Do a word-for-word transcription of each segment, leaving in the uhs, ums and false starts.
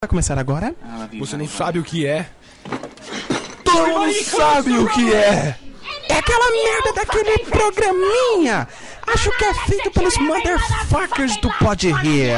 Vai começar agora? Você não sabe o que é? Todo mundo sabe o que é! É aquela merda daquele programinha! Acho que é feito pelos motherfuckers do Pode Rir!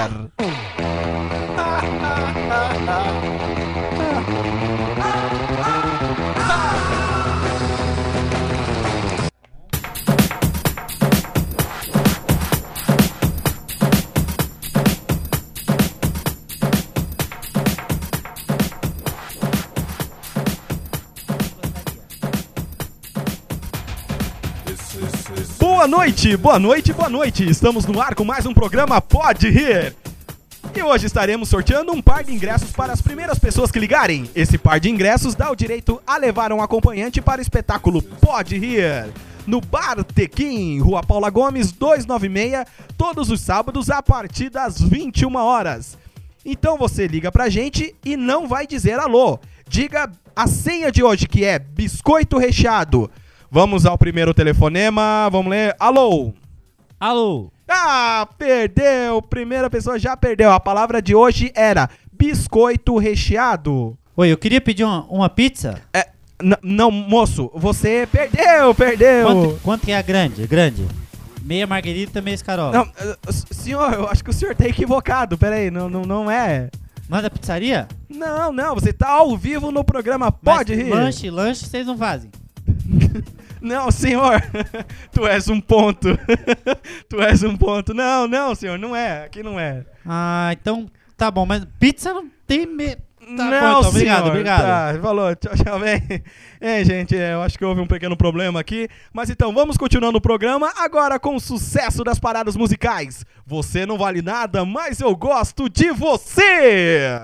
Boa noite, boa noite, boa noite. Estamos no ar com mais um programa Pode Rir. E hoje estaremos sorteando um par de ingressos para as primeiras pessoas que ligarem. Esse par de ingressos dá o direito a levar um acompanhante para o espetáculo Pode Rir, no Bar Tequim, Rua Paula Gomes duzentos e noventa e seis, todos os sábados a partir das vinte e uma horas. Então você liga pra gente e não vai dizer alô. Diga a senha de hoje, que é biscoito recheado. Vamos ao primeiro telefonema, vamos ler. Alô? Alô? Ah, perdeu, primeira pessoa já perdeu. A palavra de hoje era biscoito recheado. Oi, eu queria pedir uma, uma pizza. É, n- não, moço, você perdeu, perdeu. Quanto, quanto que é a grande? Grande? Meia marguerita, meia escarola. Não, uh, senhor, eu acho que o senhor tá equivocado, peraí, não, não, não é... Não é da pizzaria? Não, não, você tá ao vivo no programa Pode Mas Rir. lanche, lanche vocês não fazem. Não, senhor, tu és um ponto. Tu és um ponto. Não, não, senhor, não é, aqui não é. Ah, então tá bom, mas pizza não tem... Me... Tá Não, bom, então, obrigado, senhor. obrigado. Tá, falou, tchau, tchau, bem. É, gente, eu acho que houve um pequeno problema aqui. Mas então, vamos continuando o programa, agora com o sucesso das paradas musicais. Você não vale nada, mas eu gosto de você!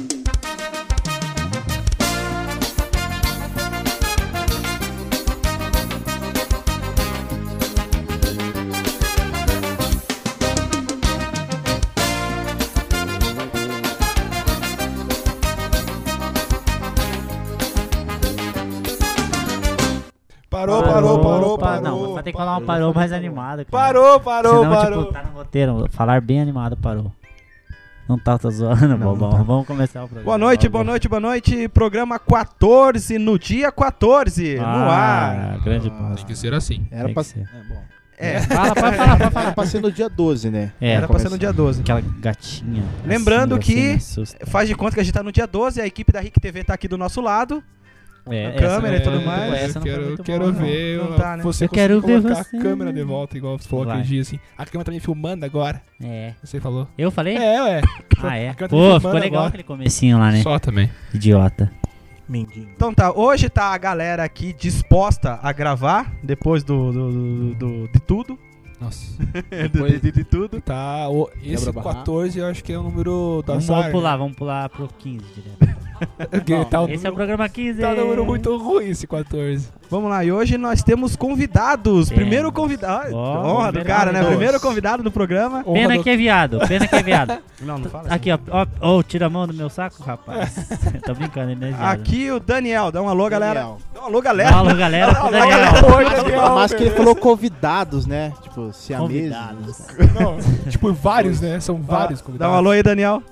Parou, parou, parou, parou. Não, vai ter que falar uma parou mais animada. Cara. Parou, parou, Senão, parou. tipo, tá no roteiro, falar bem animado, parou. Não tá, tá zoando, Não, bobão. não tá. Vamos começar o programa. Boa noite, logo. boa noite, boa noite. Programa quatorze, no dia quatorze, no ar. Ah, grande Ah, bosta. Tem que ser assim. Era Tem pra, que ser. é, bom. É, Fala, pode falar, pode falar. Era pra ser no dia doze, né? É, era pra ser no dia doze. aquela gatinha. Lembrando assim, que você me assusta. Faz de conta que a gente tá no dia doze, a equipe da R I C T V tá aqui do nosso lado. É, a essa câmera não e tudo foi mais. muito- eu essa não foi quero, muito quero boa, não. ver Não eu- tá, né? você Eu quero conseguir ver colocar você. a câmera de volta, igual você falou Vai. aquele dia, assim. A câmera tá me filmando agora. É. Você falou. Eu falei? É, ué. Ah, é? A câmera tá me Pô, filmando ficou legal agora. aquele comecinho lá, né? Só também. Idiota. Mendigo. Então tá, hoje tá a galera aqui disposta a gravar, depois do, do, do- do- de tudo. Nossa. de, de- de tudo. Tá, o, esse Quebra barraco. quatorze eu acho que é o número do Vamos, azar. vamos pular, vamos pular pro quinze direto. Porque Não, tá, um Esse é o número, programa quinze. tá um número muito ruim esse quatorze. Vamos lá, e hoje nós temos convidados. Temos. Primeiro convidado. Ó, honra do primeiro cara, né? convidado. Primeiro convidado do programa. Pena que é viado, pena que é viado. Não, não fala assim. Aqui, ó, ó, ó, tira a mão do meu saco, rapaz. Tô brincando, ele não é viado. Aqui o Daniel. Dá um alô, galera. Daniel. Dá um alô, galera. Alô, galera, pro Daniel. Ainda mais que ele falou convidados, né? Tipo, siameses. Convidados. Não, tipo, vários, né? São vários Dá convidados. um alô aí, Daniel.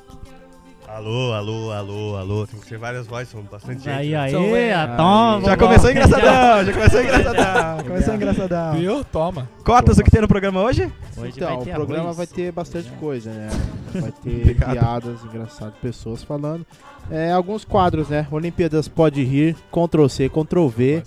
Alô, alô, alô, alô. Tem que ser várias vozes, são bastante gente. Aí, né? aí, São, é. ah, toma. Já bobão. começou engraçadão, já começou engraçadão. Começou engraçadão. Viu? Toma. Cotas, o que tem no programa hoje? Hoje Então, vai ter o programa arroz. vai ter bastante coisa, né? Vai ter Obrigado. piadas engraçadas, pessoas falando. É, alguns quadros, né? Olimpíadas Pode Rir, Ctrl C, Ctrl V.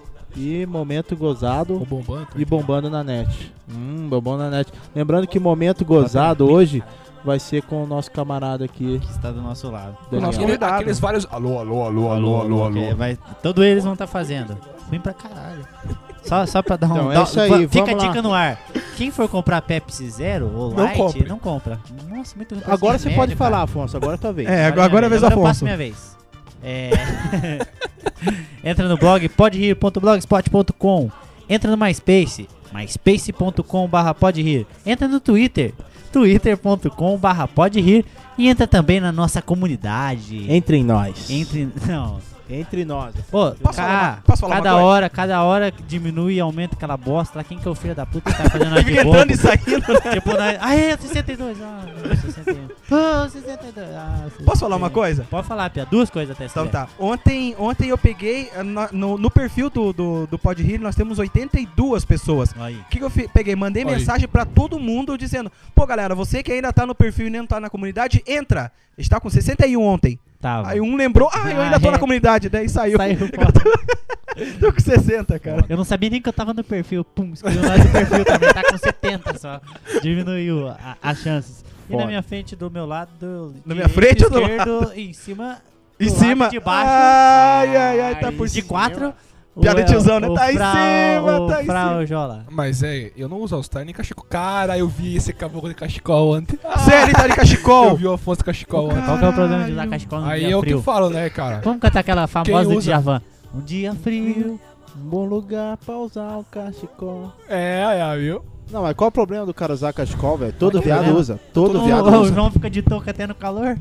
E Momento O Gozado bombando. e Bombando na Net. Hum, Bombando na Net. Lembrando que Momento Gozado hoje vai ser com o nosso camarada aqui, Que está do nosso lado. Daniel. nosso Aquele- convidado. aqueles vários. Alô, alô, alô, alô, alô, alô. É, vai, todos eles vão estar fazendo. Ruim pra caralho. Só, só pra dar um... Então, é dá- isso aí, va- Fica a vamos lá. dica no ar. Quem for comprar Pepsi Zero ou Não Light, compre. não compra. Nossa, muito ruim. Agora você Remédio, pode cara. falar, Afonso. Agora é tua vez. É, agora, agora é a vez do Agora eu passo Afonso. minha vez. É... Entra no blog poderir ponto blogspot ponto com. Entra no MySpace, myspace ponto com barra poderir. Entra no Twitter, twitter ponto com barra poderir. E entra também na nossa comunidade. Entre em nós. Entre... Não, Entre nós. Pô, Posso ca- falar uma- posso falar cada uma coisa? hora, cada hora que diminui e aumenta aquela bosta lá. Quem que é o filho da puta que tá fazendo nós de Fica bobo? entrando e saindo, né? Tipo, nós... Aê, sessenta e dois. Ah, não, sessenta e um. Ah, sessenta e dois. Ah, sessenta e um. Posso falar uma coisa? Pode falar, Pia. Duas coisas até. se Então quiser. tá. Ontem, ontem eu peguei, eh, no, no, no perfil do, do, do Pod Rir, nós temos oitenta e duas pessoas. Aí. O que, que eu fi- peguei? Mandei Olha aí. mensagem pra todo mundo dizendo: pô, galera, você que ainda tá no perfil e nem tá na comunidade, entra. Está com sessenta e um ontem. Tava. Aí um lembrou: ah, eu ainda tô Ah, na é. comunidade. Daí saiu. Saiu Eu fora. tô, tô com sessenta, cara. Eu não sabia nem que eu tava no perfil. Pum, escolheu nós do perfil também. Tá com setenta só. Diminuiu a- as chances. E na Foda. minha frente, do meu lado, do Na minha direito, frente ou do esquerdo, em cima. Em do cima. lado de baixo. Ai, ai, ai, tá por de cima. quatro. Piada o- de tiozão, né? o Tá em Frau- cima, o tá em Frau cima. Jola. Mas é, eu não uso All-Star nem cachecol. Cara, eu vi esse caboclo de cachecol ontem. Sério, ele tá de Eu cachecol. vi o Afonso de cachecol ontem. Qual que é o problema de usar cachecol no Aí dia eu frio? que falo, né, cara? Vamos cantar aquela famosa Quem do usa? Djavan. Um dia frio. Um bom lugar pra usar o cachecol. É, é, viu? Não, mas qual o problema do cara usar cachecol, velho? Todo Qual que é o viado problema? usa. Todo O, viado o usa. João fica de touca até no calor?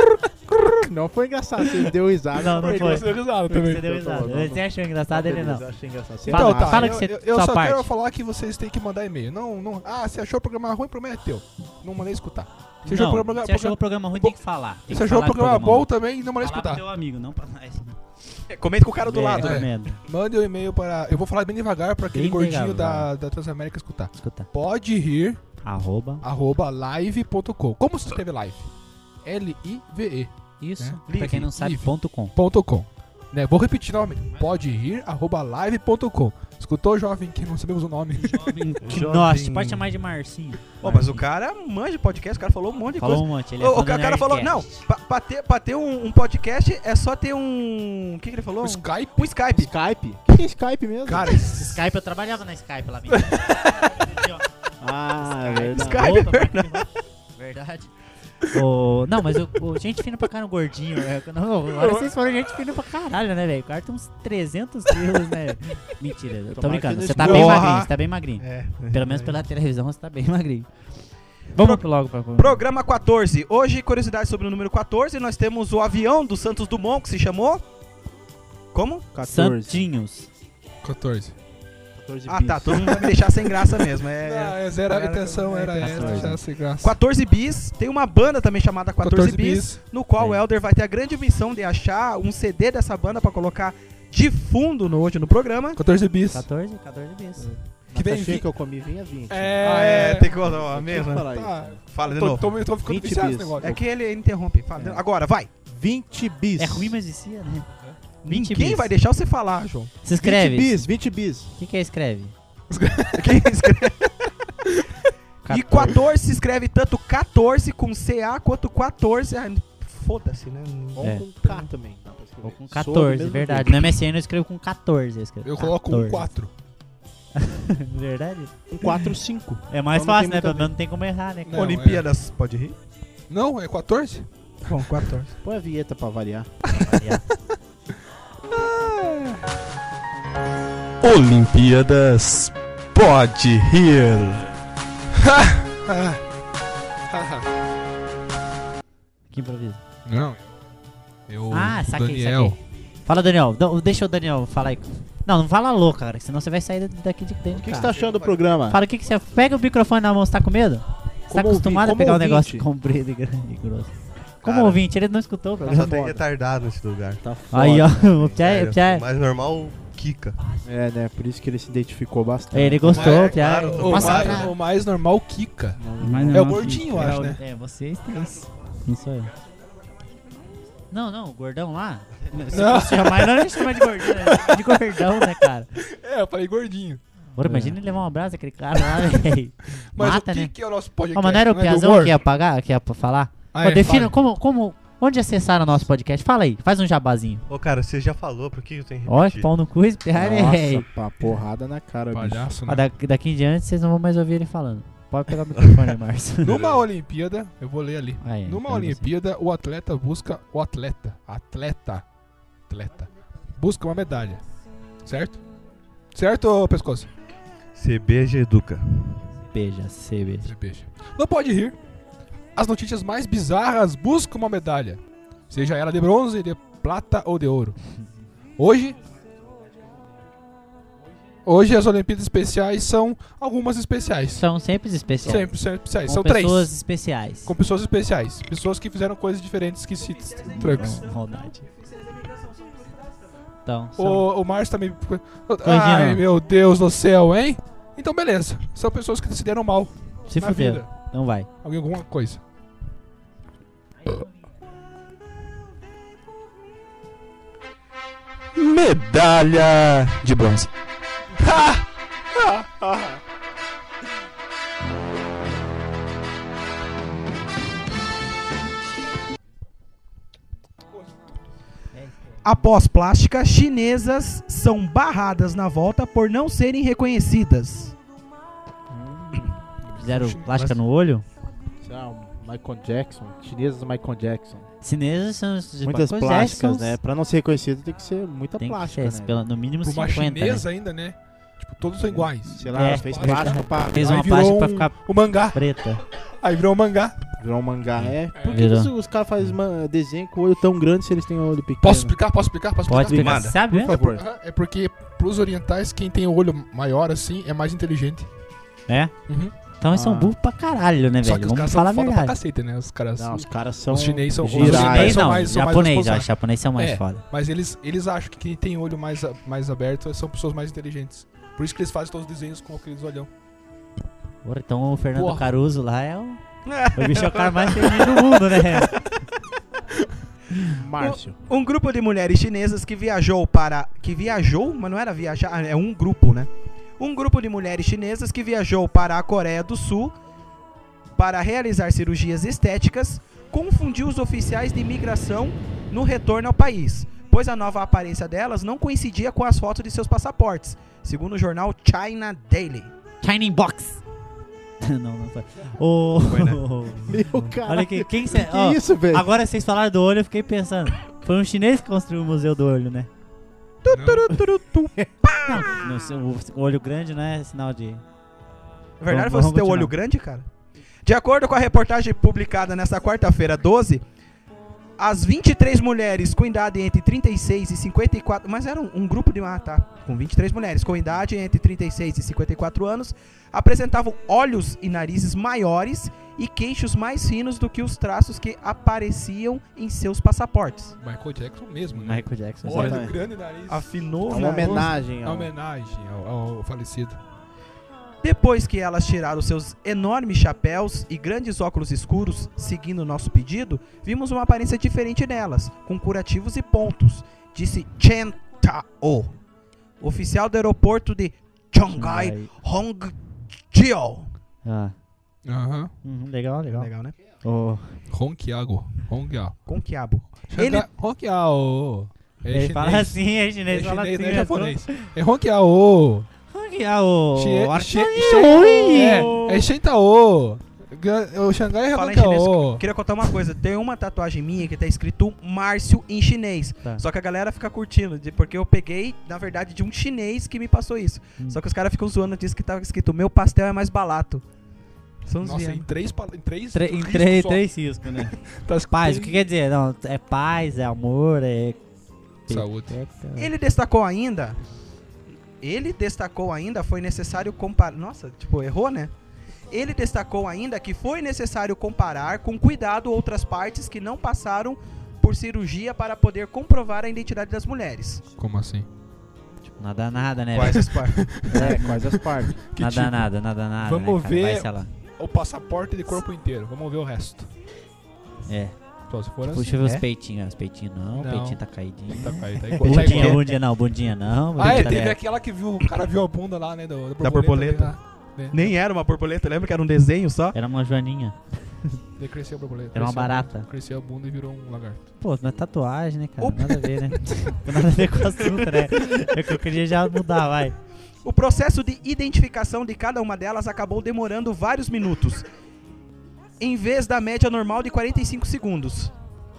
Não foi engraçado, você deu risada. Não, não Ele foi. deu risada Porque também. você deu risada. Não, não. Você achou engraçado, ele não. Eu achei engraçado. Você Fala, Então, tá, fala eu, que você- eu, eu sua só parte. quero falar que vocês têm que mandar e-mail. Não, não. Ah, você achou o programa ruim, o problema é teu. Não mandei escutar. Você achou Não, o programa, você achou o programa ruim, tem que falar. Tem você que achou o falar que programa bom ruim. também, não mandei Falar pro escutar. teu amigo, não pra nós. Comenta com o cara do É, lado. é. recomendo. Mande o e-mail para. Eu vou falar bem devagar para aquele Bem gordinho devagar. da, da Transamérica escutar. Escuta. Pode rir, Arroba. arroba live ponto com. Como se escreve live? L I V E Isso. É. Pra quem não sabe, Live. ponto com. ponto com. Né? Vou repetir novamente. Pode rir, arroba live ponto com. Escutou, jovem, que não sabemos o nome? Que Jovem. Nossa, pode chamar de Marcinho. Pô, mas o cara manja de podcast, o cara falou um monte de Falou coisa. um monte. Ele O, é o fã do cara falou, não, Nerdcast. pra, pra ter, pra ter um, um podcast é só ter um... O que, que ele falou? O Skype? Um Skype. Skype? O que é Skype mesmo? Cara, Skype, eu trabalhava na Skype lá. Ah, é verdade. Skype, Opa, verdade. Ô, não, mas o, o gente fina pra caralho, gordinho. É, não, agora vocês foram gente fina pra caralho, né, velho? O cara tem uns trezentos quilos, né? Mentira, eu tô Tomara brincando. que Você não tá explode. bem Porra. magrinho, você tá bem magrinho. É. Pelo menos pela televisão você tá bem magrinho. Vamos pro logo pra Programa quatorze. Hoje, curiosidade sobre o número quatorze, nós temos o avião do Santos Dumont, que se chamou... Como? quatorze. Santinhos. quatorze. quatorze Ah, tá, todo mundo vai me deixar sem graça mesmo. Não, É, mas era, a intenção era é, essa, quatorze. já sem graça. quatorze bis, tem uma banda também chamada quatorze, quatorze bis, bis. no qual o Aí. Elder vai ter a grande missão de achar um C D dessa banda pra colocar de fundo no, hoje no programa. quatorze bis. quatorze, quatorze vezes. Que vem Achei vi- que eu comi vinha vinte. É, Ah, é, tem que colocar a Deixa eu mesma. falar Tá. isso. Fala de Tô, novo. tô, tô ficando vinte viciado bis. nesse negócio. É que ele interrompe. Fala de- Agora, vai. vinte bis. É ruim, mas vicia, né? vinte Ninguém bis. vai deixar você falar, João. Se escreve. vinte bis, vinte bis. O que, que é escreve? Quem escreve? E quatorze. quatorze se escreve tanto quatorze com C A quanto quatorze. Ah, foda-se, né? Ou É. com K também. dá pra escrever. Ou com Sou do quatorze, mesmo verdade. jeito. No M S N eu escrevo com quatorze. Eu, escrevo Eu coloco um quatorze. quatro. Verdade? Um quatro, cinco. É mais Então não fácil, tem né? muito Pelo a ver. menos não tem como errar, né? cara? Não, Olimpíadas, pode rir? Não, é quatorze? Bom, quatorze. Põe a vinheta pra variar. Variar. Olimpíadas Pode Rir. Que improviso. Não. Eu, Ah, saquei, Daniel. saquei. Fala, Daniel. Não, deixa o Daniel falar aí. Não, não fala louco, cara, senão você vai sair daqui de dentro. O que, que você tá achando do programa? Fala o que, que você. Pega o microfone na mão, você tá com medo? Você tá Como acostumado ouvi- a pegar um como negócio ouvinte. comprido e grande e grosso. Como Cara, ouvinte, ele não escutou o Só programa. tem foda. retardado nesse lugar. Tá foda. Aí, ó, o Pia, Sério, o Pia, o mais normal, Kika. É, né? Por isso que ele se identificou bastante. ele gostou, É, o Pia. claro, O Passa mais, pra- o mais normal, Kika. Mas É não, o gordinho, eu é acho, o- né? É, vocês três. Quem sou eu? Não, não, o gordão lá. Se Não. você chamar, não nem chama de gordinho, né? De gordão, né, cara? É, eu falei gordinho. Ora, imagina ele levar um abraço aquele cara lá, velho. Mas Mata, o que, né? que é o nosso podcast? Ó, mas não era o Não é do Piazão humor? que ia pagar, que ia falar? Ah, Ó, é, defina fala. como, como, onde acessar o nosso podcast? Fala aí, faz um jabazinho. Ô, cara, você já falou, por que eu tenho que Ó, repetir? pau no cu, esse Piá, Nossa, velho. pá, porrada na cara, bicho. Palhaço, Ó, né? da- Daqui em diante vocês não vão mais ouvir ele falando. Pode pegar o microfone aí, Márcio. Numa Olimpíada, eu vou ler ali. Aí, Numa então Olimpíada, o atleta busca. O atleta. Atleta. Atleta. Busca uma medalha. Certo? Certo, ô pescoço? C B G Educa. você Beija, você beija. Você beija. Não pode rir. As notícias mais bizarras buscam uma medalha. Seja ela de bronze, de prata ou de ouro. Hoje, hoje as Olimpíadas especiais são algumas especiais. São sempre especiais. Sempre, sempre especiais. Com São pessoas três. especiais. Com pessoas especiais. Pessoas que fizeram coisas diferentes que se trucks. Maldade. Então, são... O, o Márcio também. Ai, meu Deus do céu, hein? Então, beleza. São pessoas que se deram mal se na fuderam. vida. Não vai. Alguma coisa. Medalha de bronze. Após plástica, chinesas são barradas na volta por não serem reconhecidas. Fizeram plástica no olho? Não, Michael Jackson, chineses Michael Jackson. Chineses são... Muitas Michael plásticas, Jackson, né? Pra não ser reconhecido tem que ser muita Tem que plástica, ser, né? pelo, no mínimo Por uma cinquenta, chinesa né? ainda, né? Tipo, todos são iguais. Sei lá, É, fez pode- plástica pra... Fez Aí uma virou plástica pra um- ficar O mangá. preta. Aí virou um mangá. Virou um mangá, é. Por que Virou. os, os caras fazem ma- desenho com o olho tão grande se eles têm olho pequeno? Posso explicar? Posso explicar? Posso Pode explicar? explicar. Sabe, né? Por favor. Aham, É porque pros orientais, quem tem o olho maior assim é mais inteligente. É? Uhum. Então eles são Ah. burros pra caralho, né, Só velho? que os caras Vamos falar são a foda pra verdade. cacete, né? Os caras. Não, os caras são... Os chineses são- os girais. chineses são Não, mais- são mais japonês, ó. responsáveis. Japonês são mais É. foda. Mas eles, eles acham que quem tem olho mais, a- mais aberto são pessoas mais inteligentes. Por isso que eles fazem todos os desenhos com aqueles olhão. Porra, então o Fernando Porra. Caruso lá é o... O bicho é o cara mais feliz do mundo, né? Márcio. Um grupo de mulheres chinesas que viajou para... Que viajou? Mas não era viajar, é um grupo, né? Um grupo de mulheres chinesas que viajou para a Coreia do Sul para realizar cirurgias estéticas confundiu os oficiais de imigração no retorno ao país, pois a nova aparência delas não coincidia com as fotos de seus passaportes, segundo o jornal China Daily. Shining Box. Não, não foi. O... Meu cara. Olha aqui, quem... Cê... Que ó, isso, velho? agora vocês falaram do olho, eu fiquei pensando. Foi um chinês que construiu o Museu do Olho, né? Não, no seu- o olho grande não é sinal de... Na verdade, Vamos- você tem o vamos olho continuar. grande, cara? De acordo com a reportagem publicada nesta quarta-feira, doze, as vinte e três mulheres com idade entre trinta e seis e cinquenta e quatro... Mas era um, um grupo de... Ah, tá. Com vinte e três mulheres com idade entre trinta e seis e cinquenta e quatro anos apresentavam olhos e narizes maiores e queixos mais finos do que os traços que apareciam em seus passaportes. Michael Jackson mesmo, né? Michael Jackson. Olho exatamente. grande nariz. Afinou, É uma né? homenagem É ao... homenagem ao, ao falecido. Depois que elas tiraram seus enormes chapéus e grandes óculos escuros, seguindo o nosso pedido, vimos uma aparência diferente nelas, com curativos e pontos, disse Chen Tao, oficial do aeroporto de Chongai Hongqiao. Ah, Aham. uhum, legal, legal. Legal, né? O- Ronquiago. Ronquiao. Com quiabo. Ele... Ele- Ronquiao. É Ele chinês. fala assim, é É chinês, fala chinês, assim. não é é japonês. É Ronquiao. Xi- Ah, o... Xie- acho Xie- que- Xie- Oi! É, é Shentao. O Xangai é Fala em chinês. Ronquiao. Queria contar uma coisa. Tem uma tatuagem minha que tá escrito Márcio em chinês. Tá. Só que a galera fica curtindo, de- porque eu peguei, na verdade, de um chinês que me passou isso. Hum. Só que os caras ficam zoando, diz que tava escrito meu pastel é mais barato. São uns Nossa, em viados. três... pa- Em três, Tre- em riscos três, só. três riscos, né? Tá escrito Paz, o em- que quer dizer? Não, é paz, é amor, é... Saúde. Ele destacou ainda. Ele destacou ainda, foi necessário comparar. Nossa, tipo, errou, né? Ele destacou ainda que foi necessário comparar com cuidado outras partes que não passaram por cirurgia para poder comprovar a identidade das mulheres. Como assim? Nada, nada, né? Quais velho? as partes? É, quais as partes. Que Nada, tipo? nada, nada, nada. Vamos né, cara? ver- Vai, sei lá. O passaporte de corpo inteiro. Vamos ver o resto. É. Só se for Tipo, assim. deixa eu ver os É? peitinhos. Os peitinhos não, o Não. peitinho tá caidinho. Tá, tá, tá igual- tá Bundinha, igual. bundinha não, bundinha não. Ah, bundinha é, tá teve leve. aquela que viu, o cara viu a bunda lá, né? Do, Da borboleta. ali, né? Nem era uma borboleta, lembra que era um desenho só? Era uma joaninha. Daí cresceu a borboleta. Era uma cresceu a barata. bunda, Cresceu a bunda e virou um lagarto. Pô, não é tatuagem, né, cara? O- Nada a ver, né? Nada a ver com o assunto, né? É que eu queria já mudar, vai. O processo de identificação de cada uma delas acabou demorando vários minutos, em vez da média normal de quarenta e cinco segundos.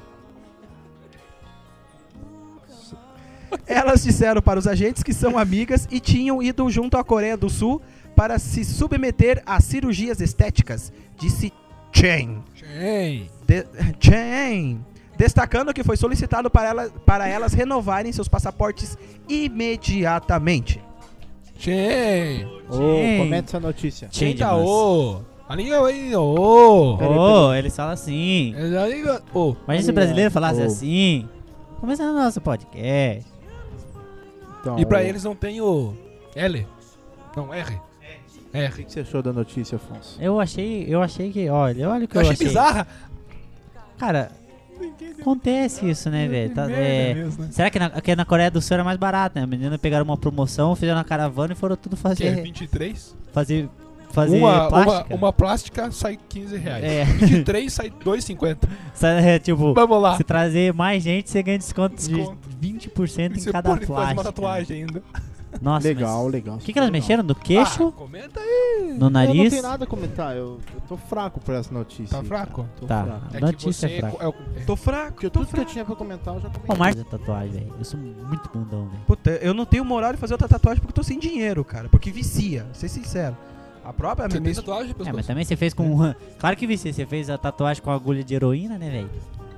Elas disseram para os agentes que são amigas e tinham ido junto à Coreia do Sul para se submeter a cirurgias estéticas, disse Chen. Chen! De- Chen. destacando que foi solicitado para, ela, para elas renovarem seus passaportes imediatamente. Tchê. Ô, Sim. comenta essa notícia. Change, Eita, mas- ô. A língua aí, ô. Peraí, Ô, peraí. eles falam assim. A língua, ô. Imagina se o brasileiro falasse Ô. assim. Começando o nosso podcast. Então, E pra ô, eles não tem o L. Não, R. O R. que que você achou da notícia, Afonso? Eu achei, eu achei que, olha, olha o que Eu eu, achei achei. bizarra. Cara, acontece isso, né, velho? Tá- Merda é, mesmo, né? será que na, que na Coreia do Sul era mais barato, né? A menina pegaram uma promoção, fizeram na caravana e foram tudo Que é fazer, vinte e três. fazer, fazer Uma, uma, plástica. uma plástica sai quinze reais. É. vinte e três sai dois e cinquenta. Sabe, é, tipo, Vamos lá. se trazer mais gente, você ganha desconto, Desconto. de vinte por cento E em você cada pode fazer uma plástica. tatuagem ainda. Nossa, legal, mas... legal. O que, que elas legal. mexeram? No queixo? Ah, comenta aí. No Eu não nariz? tenho nada a comentar, eu, eu tô fraco por essa notícia. Tá aí, fraco? cara. Tô Tá. fraco. É que Notícia você fraca. é o- Tô fraco, Porque tô tudo que fraco. eu tinha pra comentar eu já Ô, comentei. Marcos, tatuagem, velho. Eu sou muito bundão, velho. Puta, eu não tenho moral de fazer outra tatuagem porque eu tô sem dinheiro, cara. Porque vicia, ser sincero. A própria Você minha tem tatuagem, É, pessoal? mas também você fez com... Claro que você, você fez a tatuagem com agulha de heroína, né, velho?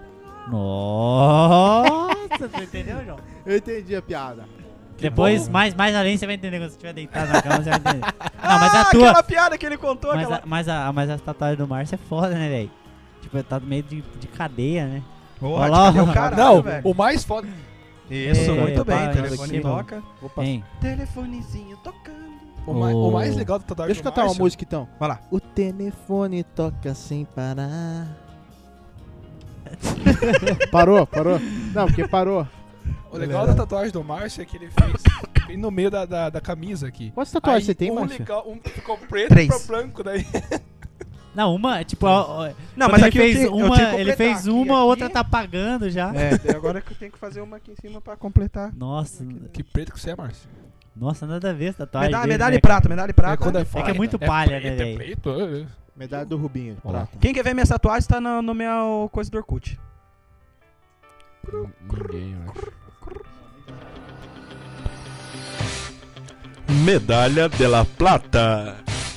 Nossa, você entendeu, João? Eu entendi a piada. Depois, mais, mais além, você vai entender quando você estiver deitado na cama, você vai entender. Não, mas a Ah, tua... aquela piada que ele contou, Mas aquela... a, mas, a, mas a tatuagem do Márcio é foda, né, velho? Tipo, tá meio de, de cadeia, né? Porra, Olha lá, cadê o ó. caralho, Não, velho? o mais foda. Isso, É, muito bem. pá, Telefone isso aqui, toca. Vou passar. Hein? Telefonezinho tocando. O, mais, Oh. o mais legal do tatuagem Deixa eu do cantar uma Márcio- música então. Vai lá. O telefone toca sem parar. Parou, parou. Não, porque parou. O legal da tatuagem do Márcio é que ele fez bem no meio da, da, da camisa aqui. Quantas tatuagens Aí, você tem, um Márcio? legal, um ficou preto Três. pra branco daí. Não, uma, tipo, ó, ó, Não, quando mas ele aqui eu fez tenho- eu uma, tenho que ele completar fez aqui, uma, a aqui. outra tá apagando já. É, agora que eu tenho que fazer uma aqui em cima pra completar. Nossa, Que preto que você é, Márcio. nossa, nada a ver essa tatuagem. Medalha, dele, medalha né, de prata, medalha de prata. quando é, É que é muito palha, né, preto, velho? É preto, é, é. Medalha do Rubinho. Olha lá. Prata. Quem quer ver minhas tatuagens tá no, no meu coisa do Orkut. Ninguém, eu acho. Medalha de la Plata.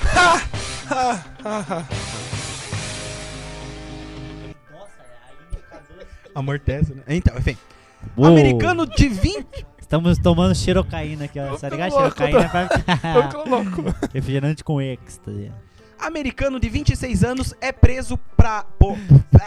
Amortece, né? Então, enfim. Uou. Americano de vinte... Estamos tomando xerocaína aqui, ó. Eu Tá tô ligado? louco, Xerocaína pra Eu ficar tô louco. refrigerante com êxtase. Americano de vinte e seis anos é preso pra... Por...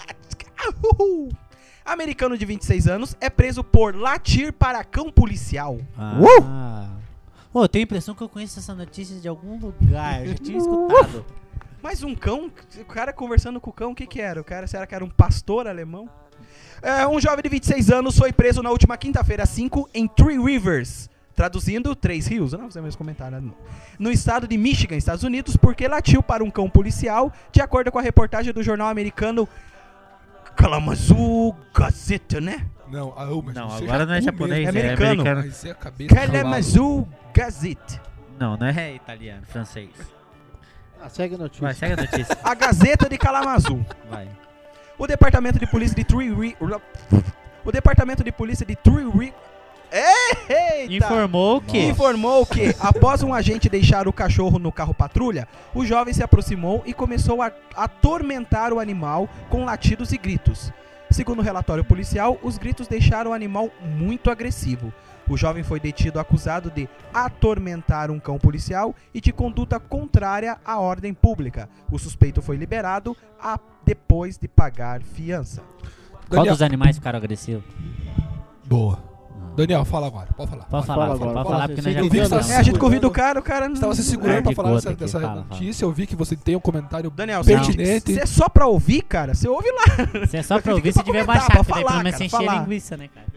Uhul. Americano de vinte e seis anos é preso por latir para cão policial. Ah. Ô, eu tenho a impressão que eu conheço essa notícia de algum lugar. Já tinha escutado. Mas um cão, o cara conversando com o cão, o que que era? O cara, será que era um pastor alemão? É, um jovem de vinte e seis anos foi preso na última quinta-feira cinco em Three Rivers, traduzindo Três Rios, eu não vou fazer mais comentário, não. No estado de Michigan, Estados Unidos, porque latiu para um cão policial, de acordo com a reportagem do jornal americano Kalamazoo Gazette, né? Não, ah, eu, mas Não, você agora já não é comeu. japonês, é é americano. americano. Mas é a cabeça do cavalo. Kalamazoo Gazette. Não, não é italiano, francês. Ah, segue a notícia. Vai, segue a notícia. A Gazeta de Kalamazoo. Vai. O departamento de polícia de Three Ri... O departamento de polícia de Three Ri... Eita! Informou que... Informou que, após um agente deixar o cachorro no carro patrulha, o jovem se aproximou e começou a atormentar o animal com latidos e gritos. Segundo o relatório policial, os gritos deixaram o animal muito agressivo. O jovem foi detido acusado de atormentar um cão policial e de conduta contrária à ordem pública. O suspeito foi liberado a, depois de pagar fiança. Qual Daniel, dos animais ficaram agressivos? boa. Daniel, fala agora, pode falar. Pode Fala falar, agora, pode fala. falar, porque Você nós já entendeu, conversamos. não? É, a gente convida o cara, o cara não... Você estava se segurando É, pra que falar gota dessa, aqui, dessa fala, fala. notícia, eu vi que você tem um comentário Daniel, pertinente. se é só pra ouvir, cara, você ouve lá. Se é só pra Eu ouvir, fico se tiver pra comentar, baixar, pra porque daí pelo falar, menos cara, você encher falar. linguiça, né, cara?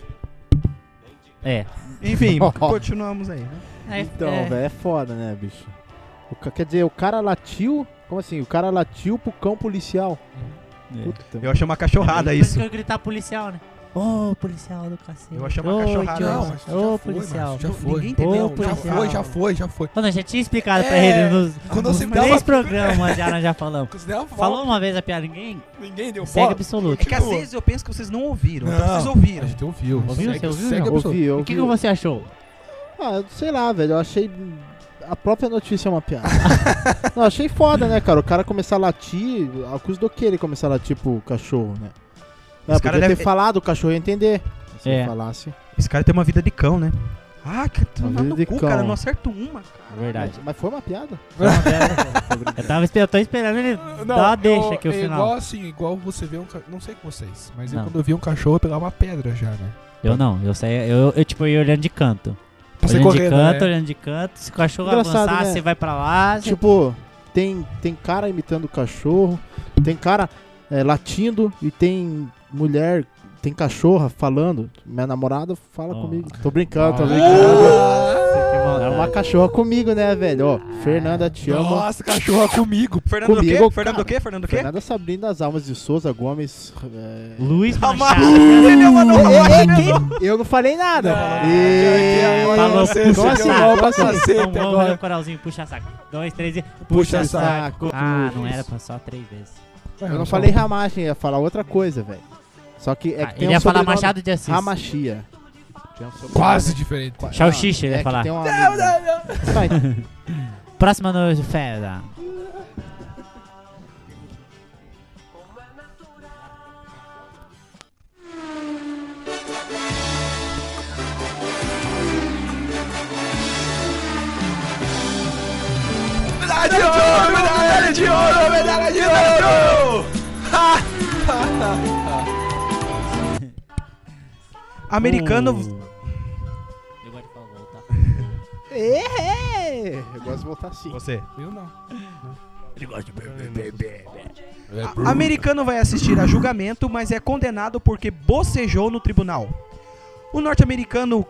É. Enfim, continuamos aí, né? É, Então, é. velho, é foda, né, bicho? O ca- quer dizer, o cara latiu... Como assim? O cara latiu pro cão policial. É. Puta, Eu achei uma cachorrada Por isso isso. que eu gritar policial, né? Ô, policial do cacete. Eu achei uma Ô, cachorrada. idiota. Não, mas já Ô, foi, policial. Márcio, já foi. Ninguém entendeu. Ô, Já policial. foi, já foi, já foi. Quando eu já tinha explicado pra É, ele nos, quando nos você me três dava- programas já nós já falamos. Daniel, Falou uma vez a piada, ninguém Ninguém deu segue bola. absoluto. É que às vezes eu penso que vocês não ouviram. Então Não, vocês ouviram. A gente ouviu. Ouviu? Segue, Você ouviu, segue não? absoluto. ouvi, eu O que, que ouvi. você achou? Ah, eu sei lá, velho. Eu achei. A própria notícia é uma piada. Não, achei foda, né, cara? O cara começar a latir. A custo do que ele começar a latir pro cachorro, né? Não, Esse podia cara ter deve- falado, o cachorro ia entender. Se É. ele falasse. Esse cara tem uma vida de cão, né? Ah, que Uma tomar no vida de cu, cão. cara. Não acerto uma, cara. É verdade. Mas foi uma piada. Eu, tava, esper- eu tô esperando ele dar uma deixa eu- aqui o é final. igual assim, igual você vê um cachorro. Não sei com vocês, mas eu Não. quando eu vi um cachorro eu pegava uma pedra já, né? Eu não, eu saía, eu, eu tipo, eu ia olhando de canto. Pra você Olhando de correndo, canto, né? olhando de canto. Se o cachorro Engraçado, avançar, né? você vai pra lá. você- Tipo, tem, tem cara imitando cachorro, tem cara é, latindo e tem mulher, tem cachorra falando. Minha namorada fala Oh. comigo. Tô brincando, tô Ah. brincando. Que É maldade. uma cachorra comigo, né, velho? Ó, Fernanda, te amo. Nossa, cachorro comigo. Fernando Comigo, do quê? Fernando cara. do quê? Fernando do quê? Fernanda Sabrina das Almas de Souza Gomes. é, Luiz Amar- Machado. Ele mandou uma Ei, voz, ei, né? quem? Eu não falei nada. Não, E- agora Falou, você- Como você assim? deu mal pra Como assim? cacete Então vamos agora. ver o coralzinho, puxa saco. Dois, três e. Puxa saco. Ah, não era pra só três vezes. Ué, Eu não só- falei Ramagem, ia falar outra coisa, velho. Só que é Ah, que tem ele um ia falar sobrenome- Machado de Assis. Ramachia. Tinha um sobrenome- Quase diferente. Qua- Salsicha, ele ia é que falar. tem uma amiga- Vai, Próxima noite, fera. Medalha de ouro, medalha de ouro, medalha de ouro! Americano. Uh. Eu gosto de falar voltar. É, eu gosto de voltar assim. Você. Eu não. Americano vai assistir a julgamento, mas é condenado porque bocejou no tribunal. O norte-americano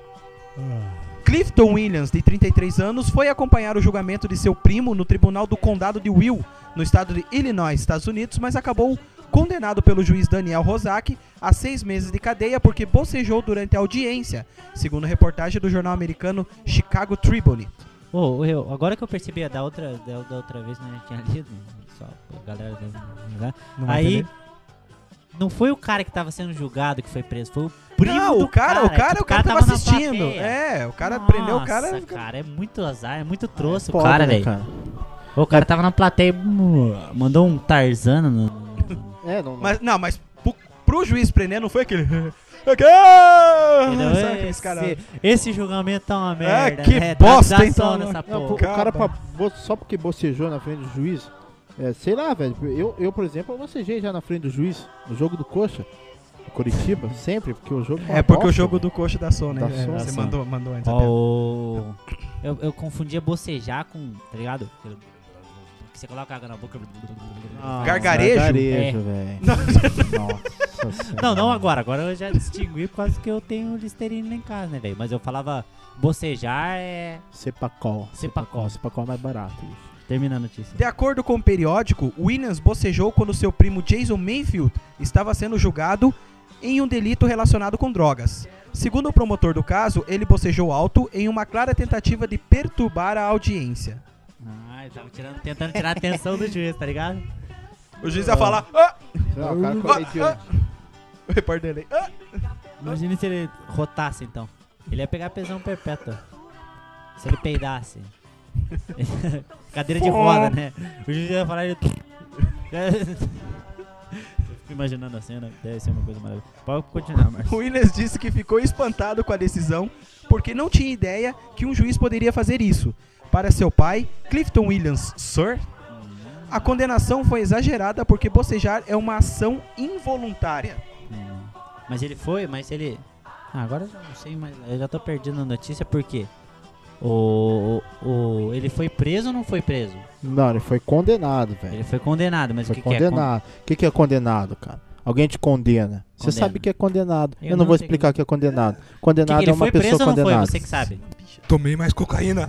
Clifton Williams, de trinta e três anos, foi acompanhar o julgamento de seu primo no tribunal do condado de Will, no estado de Illinois, Estados Unidos, mas acabou condenado pelo juiz Daniel Rozak a seis meses de cadeia porque bocejou durante a audiência, segundo reportagem do jornal americano Chicago Tribune. Ô, eu, agora que eu percebi, da outra, da, da outra vez, né, eu tinha lido, só a galera deve lembrar. Não vai Aí, entender? não foi o cara que tava sendo julgado que foi preso, foi o primo Não, do o cara, o cara, tipo, o cara tava na assistindo. plateia. É, o cara Nossa, prendeu o cara. cara, é muito azar, é muito trouxa o Foda, cara, né, velho. cara? O cara tava na plateia, hum, mandou um Tarzana no... É, não, não. Mas, não, mas pro, pro juiz prender não foi aquele. Aqui! Entendeu? Sabe aqueles cara- Esse, esse julgamento tá uma merda, que né? bosta, dá, dá então, sono né? nessa Não, porra. o cara, pra, bo- só porque bocejou na frente do juiz, é, sei lá, velho. Eu, eu, por exemplo, eu bocejei já na frente do juiz, no jogo do Coxa, do Curitiba, sempre, porque o jogo. É porque o jogo do coxa da Sony, Da né? Sony. Você Da mandou, mandou antes. Ó, até. o- eu, eu confundia bocejar com, tá ligado? Que você coloca água na boca. Ah, Gargarejo? Gargarejo, É. velho. Nossa senhora. Não, não agora. Agora eu já distingui por causa que eu tenho Listerine lá em casa, né, velho? Mas eu falava bocejar é... Cepacol. Cepacol. Cepacol é mais barato. Isso. Termina a notícia. De acordo com o periódico, Williams bocejou quando seu primo Jason Mayfield estava sendo julgado em um delito relacionado com drogas. Segundo o promotor do caso, ele bocejou alto em uma clara tentativa de perturbar a audiência. Ah, ele tava tirando, tentando tirar a atenção do juiz, tá ligado? O juiz ia falar. Ah! Não, o cara Ah, cometeu. ah. O repórter dele. Ah! Imagina se ele rotasse, então. Ele ia pegar prisão perpétua. Se ele peidasse. Cadeira de roda, né? O juiz ia falar... Ele... Eu fico imaginando a cena. Deve ser uma coisa maravilhosa. Pode continuar, Marcos. Williams disse que ficou espantado com a decisão porque não tinha ideia que um juiz poderia fazer isso. Para seu pai, Clifton Williams Sir, a condenação foi exagerada porque bocejar é uma ação involuntária. Hum. Mas ele foi, mas ele... Ah, agora eu já não sei mais. Eu já tô perdendo a notícia porque... O, o, o, ele foi preso ou não foi preso? Não, ele foi condenado, velho. Ele foi condenado, mas Foi o que, que é? con- condenado. O que, que é condenado, cara? Alguém te condena. Você Condena. sabe que é condenado. Eu Eu, não não vou sei explicar o que- que é condenado. Que Condenado que ele é uma foi pessoa preso ou não foi? condenada. Você que sabe. Tomei mais cocaína.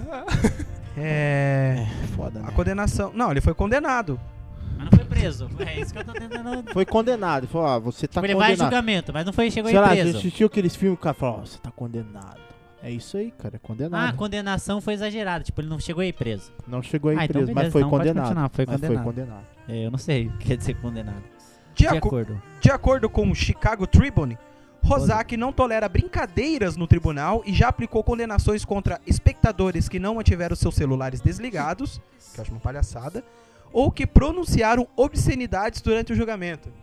É. Foda, né? A condenação. Não, ele foi condenado. Mas não foi preso. É isso que eu tô tentando... Foi condenado. Ele falou, ó, você tá Tipo, ele vai em condenado. julgamento, mas não foi, chegou Sei aí lá, preso. você assistiu aqueles filmes que o cara falou, ó, você tá condenado. É isso aí, cara, é Ah, a condenado. condenação foi exagerada. Tipo, ele não chegou aí preso. Não chegou aí Ah, então preso, beleza, mas foi então pode condenado. continuar, foi mas condenado. foi condenado. É, eu não sei o que quer dizer condenado. De, De aco- acordo. de acordo com o Chicago Tribune, Rozak não tolera brincadeiras no tribunal e já aplicou condenações contra espectadores que não mantiveram seus celulares desligados, que eu acho uma palhaçada, ou que pronunciaram obscenidades durante o julgamento.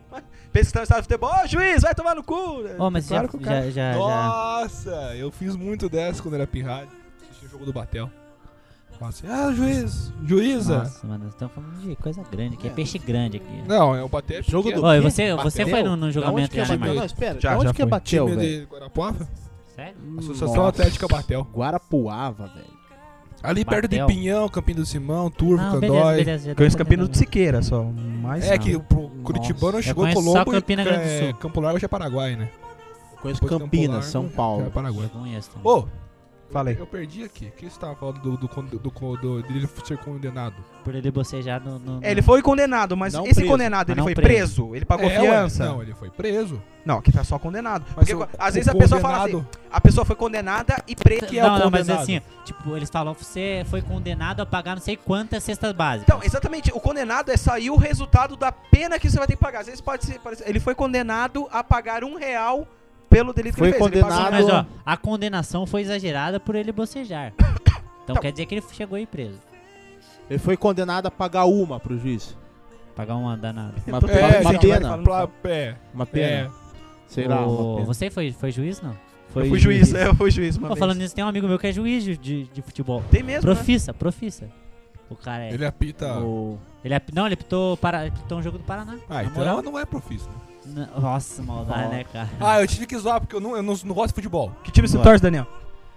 Pensa que tá no estádio de futebol, ô juiz, vai tomar no cu. Ô, mas Claro já, que o cara- já, já, já. Nossa, eu fiz muito dessa quando era pirralho. Assisti o jogo do Batel. Falava assim, ah, juiz, juíza. Nossa, mano, nós estamos falando de coisa grande aqui, é peixe grande aqui. Não, é o Batel. Jogo pequeno. do- Ô, e quê? você, você Bateu? foi no, no Da onde julgamento que é já, né, Bateu? Não, Marcos? espera. Já, da onde já que é foi. Bateu, Time velho? de Guarapuava? Sério? Associação Nossa. Atlética Batel. Guarapuava, velho. Ali perto de Batel. Pinhão, Campinho do Simão, Turvo, Não, beleza, Candói. beleza. já Conheço deu pra Campina do entender. Siqueira só, mas... É Não. que pro Curitibano Nossa. chegou Eu conheço Colombo só Campina e Grande do é, Sul. Campo Largo já é Paraguai, né? Conheço Depois de Campinas, Campo Largo, São Já Paulo. é Paraguai. Eu conheço também. Ô, Falei. eu perdi aqui. O que você tava falando do, do, do, do, do, dele ser condenado? Por ele bocejar no... no, no... É, ele foi condenado, mas Não esse preso. condenado, Mas ele não foi preso. preso? Ele pagou É, ué, fiança? Não, ele foi preso. Não, que tá só condenado. Mas Porque o- às o vezes a pessoa fala assim, condenado- a pessoa foi condenada e presa. que é o não, não, mas condenado? assim, tipo, eles falam, você foi condenado a pagar não sei quantas cestas básicas. Então, exatamente, o condenado é sair o resultado da pena que você vai ter que pagar. Às vezes pode ser, pode ser- ele foi condenado a pagar um real pelo delito Foi que ele fez. Ele condenado- pagou- Mas ó, a condenação foi exagerada por ele bocejar. Então Então. quer dizer que ele chegou aí preso. Ele foi condenado a pagar uma pro juiz. Pagar uma danada. Uma, tô uma- É, uma sim, pena. vai Pla- É, Uma pena. é. Sei lá, Ô, uma pena. você foi, foi juiz, não? Foi Eu fui juiz, é, eu fui juiz uma Pô, vez. falando nisso, tem um amigo meu que é juiz de, de, de futebol. Tem mesmo, né? Profissa, profissa. O cara é. Ele apita. O- Ele ap- não, ele apitou, para, ele apitou um jogo do Paraná. Ah, Na então moral. não é profissional. N- Nossa, maldade, Ó. né, cara? Ah, eu tive que zoar porque eu não, eu não, não gosto de futebol. Que time você Bora. torce, Daniel?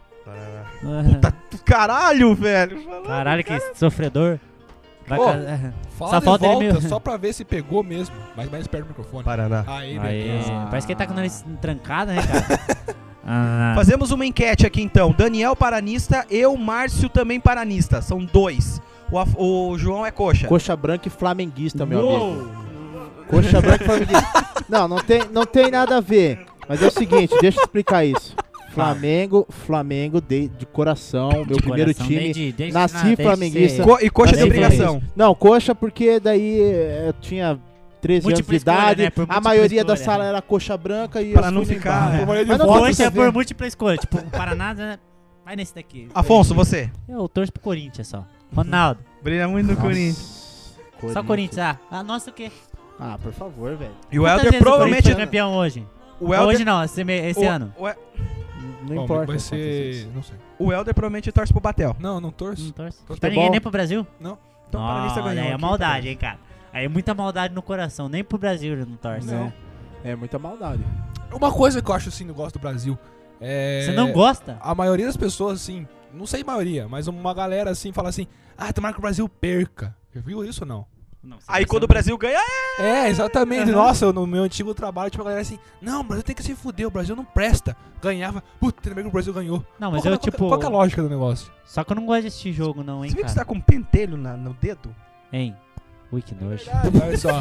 Puta, caralho, velho. Caralho, que sofredor. Vai Ô, ca- Fala Só de falta ele volta, me- só pra ver se pegou mesmo. Mas mais perto do microfone. Paraná. Aí, Aê, beleza. parece que ele tá com o nariz trancado, né, cara? Ah, Fazemos uma enquete aqui então. Daniel paranista, eu, Márcio também paranista. São dois. O, af- o João é coxa. Coxa branca e flamenguista, meu Uou. amigo. Coxa branca e flamenguista. Não, não tem, não tem nada a ver. Mas é o seguinte, deixa eu explicar isso. Flamengo, Flamengo de, de coração, meu de primeiro coração, time. desde- desde- nasci ah, desde flamenguista. ser- Co- e coxa de Assim, obrigação. Não, coxa porque daí eh, eu tinha treze anos de Múltipla escolha, idade, né? Por a múltipla maioria da escolha, sala né? era coxa branca e Pra eu não fui ficar, embora. é. Por maioria de Mas não votos, tem Coxa a é por ver. múltipla escolha. Tipo, o Paraná, né? Vai nesse daqui. Afonso, você? Eu torço pro Corinthians só. Ronaldo. Brilha muito no Nossa, Corinthians. Só Corinthians. Ah, ah, nossa, o quê? Ah, por favor, velho. E o Quantas Helder vezes o Corinthians provavelmente. foi campeão hoje. O Helder, Hoje não, esse, me- esse o- ano. o, Não Bom, importa. vai ser... Não sei. o Helder provavelmente torce pro Batel. Não, não torço. Não torce. Torce Pra futebol. ninguém, nem pro Brasil? Não. Então o Paranista Não, ganhou aí é aqui, maldade, tá hein, cara. Aí é muita maldade no coração. Nem pro Brasil ele não torce. Não. É muita maldade. Uma coisa que eu acho assim, não gosto do Brasil. É... Você não gosta? A maioria das pessoas, assim, não sei maioria, mas uma galera assim fala assim: ah, tomara que o Brasil perca. Já viu isso ou não? Não, você Aí vai quando ser- o Brasil ganha, é. É, exatamente. Aham. Nossa, eu, no meu antigo trabalho tinha uma galera assim: não, o Brasil tem que se fuder, o Brasil não presta. Ganhava, puta, ainda bem que o Brasil ganhou. Não, mas qual, eu, qual- tipo... Qual que é a lógica do negócio? Só que eu não gosto de assistir jogo, não, hein, Você viu que você cara. tá com um pentelho na- no dedo? Hein? Ui, que nojo. Olha só.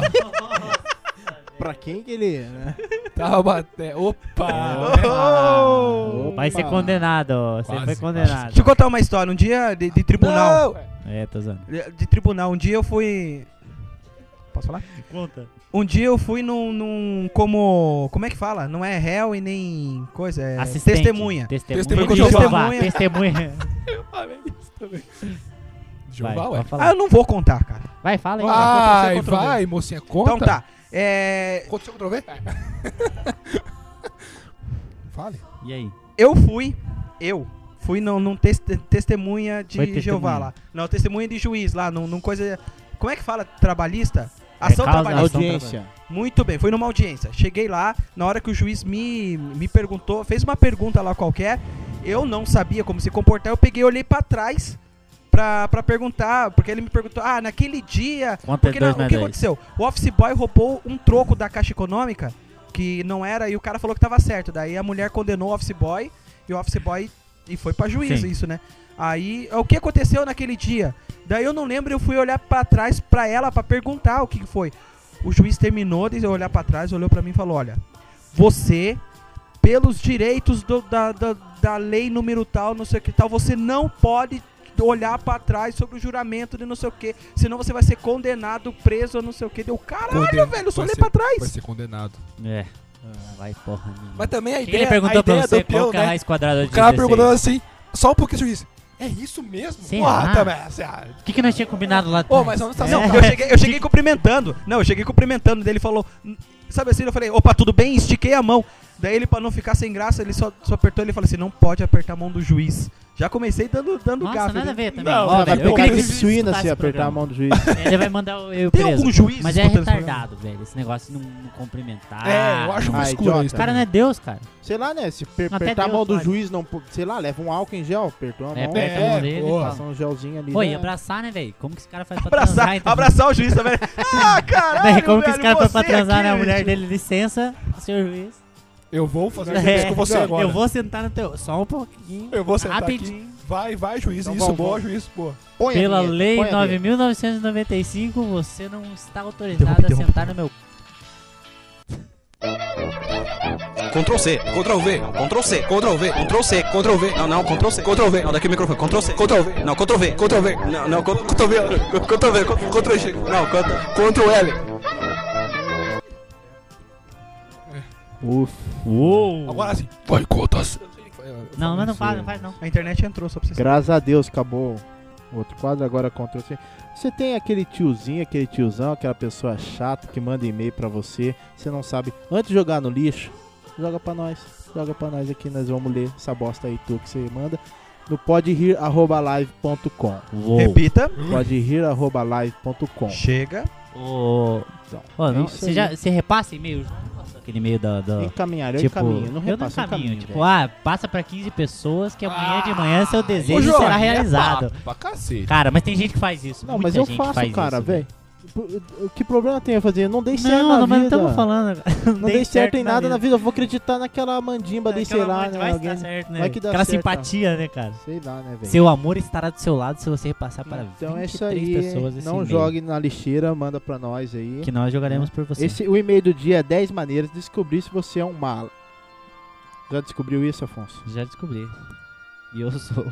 Pra quem que ele... Né? Tava batendo. Opa! Oh! Vai ser condenado, ó. Você Quase, foi quase. condenado. Deixa eu contar uma história. Um dia de, de tribunal. Não! É, tô usando. De, de tribunal. Um dia eu fui. Posso falar? Conta. Um dia eu fui num, num. Como. Como é que fala? Não é réu e nem coisa. É Assistente. testemunha. Testemunha. Testemunha de de Jeová. Jeová. Testemunha. Eu falei isso também. Vai, Jeová, ué. pode falar. Ah, eu não vou contar, cara. Vai, fala aí. Vai, Ctrl+C, Ctrl+V. vai, mocinha, conta. Então tá. É. Conta Ctrl V? Fale. E aí? Eu fui. Eu. Fui num, num teste- testemunha de Foi testemunha. Jeová lá. Não, testemunha de juiz lá. Num, num coisa. Como é que fala? Trabalhista? Ação causa- trabalhista. ação Audiência. Muito bem, foi numa audiência. Cheguei lá, na hora que o juiz me, me perguntou, fez uma pergunta lá qualquer, eu não sabia como se comportar, eu peguei e olhei pra trás pra, pra perguntar, porque ele me perguntou, ah, naquele dia, Conta porque dois não, o mais que dois. aconteceu? O office boy roubou um troco da Caixa Econômica, que não era, e o cara falou que tava certo, daí a mulher condenou o office boy, e o office boy, e foi pra juízo Sim. isso, né? Aí, o que aconteceu naquele dia? Daí eu não lembro, eu fui olhar pra trás pra ela pra perguntar o que que foi. O juiz terminou de olhar pra trás, olhou pra mim e falou, olha, você, pelos direitos do- da, da, da lei número tal, não sei o que tal, você não pode olhar pra trás sobre o juramento de não sei o que, senão você vai ser condenado, preso, não sei o que. Deu, caralho, Conden- velho, eu só vai olhei ser- pra trás. Vai ser condenado. É. Vai, porra. nenhuma. Mas também a O que ideia, ele perguntou a ideia pra você do qual peão, que é a né? raiz quadrada O de cara dezesseis? perguntando assim, só um pouquinho o juiz. É isso mesmo? Será? Porra, também. assim, ah, O que, que nós tínhamos combinado lá Ô, atrás? mas onde tá É. Não, eu cheguei, eu cheguei cumprimentando. Não, eu cheguei cumprimentando. Daí ele falou: sabe assim, eu falei, opa, tudo bem? Estiquei a mão. Daí ele, pra não ficar sem graça, ele só, só apertou, ele falou assim, não pode apertar a mão do juiz. Já comecei dando, dando Nossa, gafe. nada a né? ver também. Não, Ó, Vai velho, eu pegar queria que gripe ele suína escutasse se esse apertar a programa. mão do juiz. Ele vai mandar eu Tem preso. algum juiz Mas é escutando esse retardado, velho. Esse negócio de não, não cumprimentar. É, eu acho Ah, uma escura idiota. isso. O cara não é Deus, cara. Sei lá, né? Se per- Até apertar a mão Deus do pode. juiz, não, sei lá, leva um álcool em gel, apertou a É, mão, aperta É, a mão dele. boa. passa um gelzinho ali. Pô, e né? abraçar, né, velho? Como que esse cara faz pra Abraçar, transar? então? abraçar o juiz também. Ah, caralho, Véi, como que velho, esse cara foi pra você transar, aqui, né? A mulher bicho. dele, licença, senhor juiz. Eu vou fazer É, isso com você não, agora. Eu vou sentar no teu... Só um pouquinho. Eu vou sentar Rapidinho. aqui. Vai, vai, juiz. Então isso, vamos, boa, vamos. juiz, boa. Põe a Pela vinheta, lei põe a nove vinheta. mil novecentos e noventa e cinco, você não está autorizado Interrompe, a interrompe. sentar no meu... Ctrl C, Ctrl V, Ctrl C, Ctrl V, Ctrl C, Ctrl V, não, não, Ctrl C, Ctrl V, não, daqui o microfone, Ctrl C, Ctrl V, não, Ctrl V, Ctrl V, não, não, Ctrl V, Ctrl V, Ctrl X, não, Ctrl L. Ufa. Uou! Agora sim. Vai, contas. Não, mas não faz, não faz não. A internet entrou, só pra você saber. Graças a Deus, acabou o outro quadro, agora Ctrl C. Você tem aquele tiozinho, aquele tiozão, aquela pessoa chata que manda e-mail pra você, você não sabe, antes de jogar no lixo, joga pra nós, joga pra nós aqui, nós vamos ler essa bosta aí tu que você manda no podrir arroba live ponto com. Uou. Repita. podrir arroba live ponto com. Chega. Ô, Então, ô, é não, isso você, aí. já, você repassa e-mail? Aquele e-mail da... da... Encaminhar, eu Tipo, encaminho, não eu não repassa, eu encaminho. encaminho, Tipo, velho. ah, passa pra quinze pessoas que amanhã de manhã seu Ô, desejo Jorge, será é realizado. papo Pra cacete. Cara, mas tem gente que faz isso. Não, muita mas eu gente faço, faz cara, isso, velho. O que problema tem a fazer? Não dei certo Não, na não, mas não vida. estamos falando. Não dei certo em nada na vida. Eu vou acreditar naquela mandimba ali, sei lá, né? Vai Alguém... dar certo, né? vai que dá Aquela certo, simpatia, né, cara? Sei lá, né, velho. Seu amor estará do seu lado se você repassar para Então é vinte e isso três aí. pessoas esse Não e-mail, jogue na lixeira, manda pra nós aí. que nós jogaremos por você. Esse, o e-mail do dia é dez maneiras de descobrir se você é um mala. Já descobriu isso, Afonso? Já descobri. E eu sou.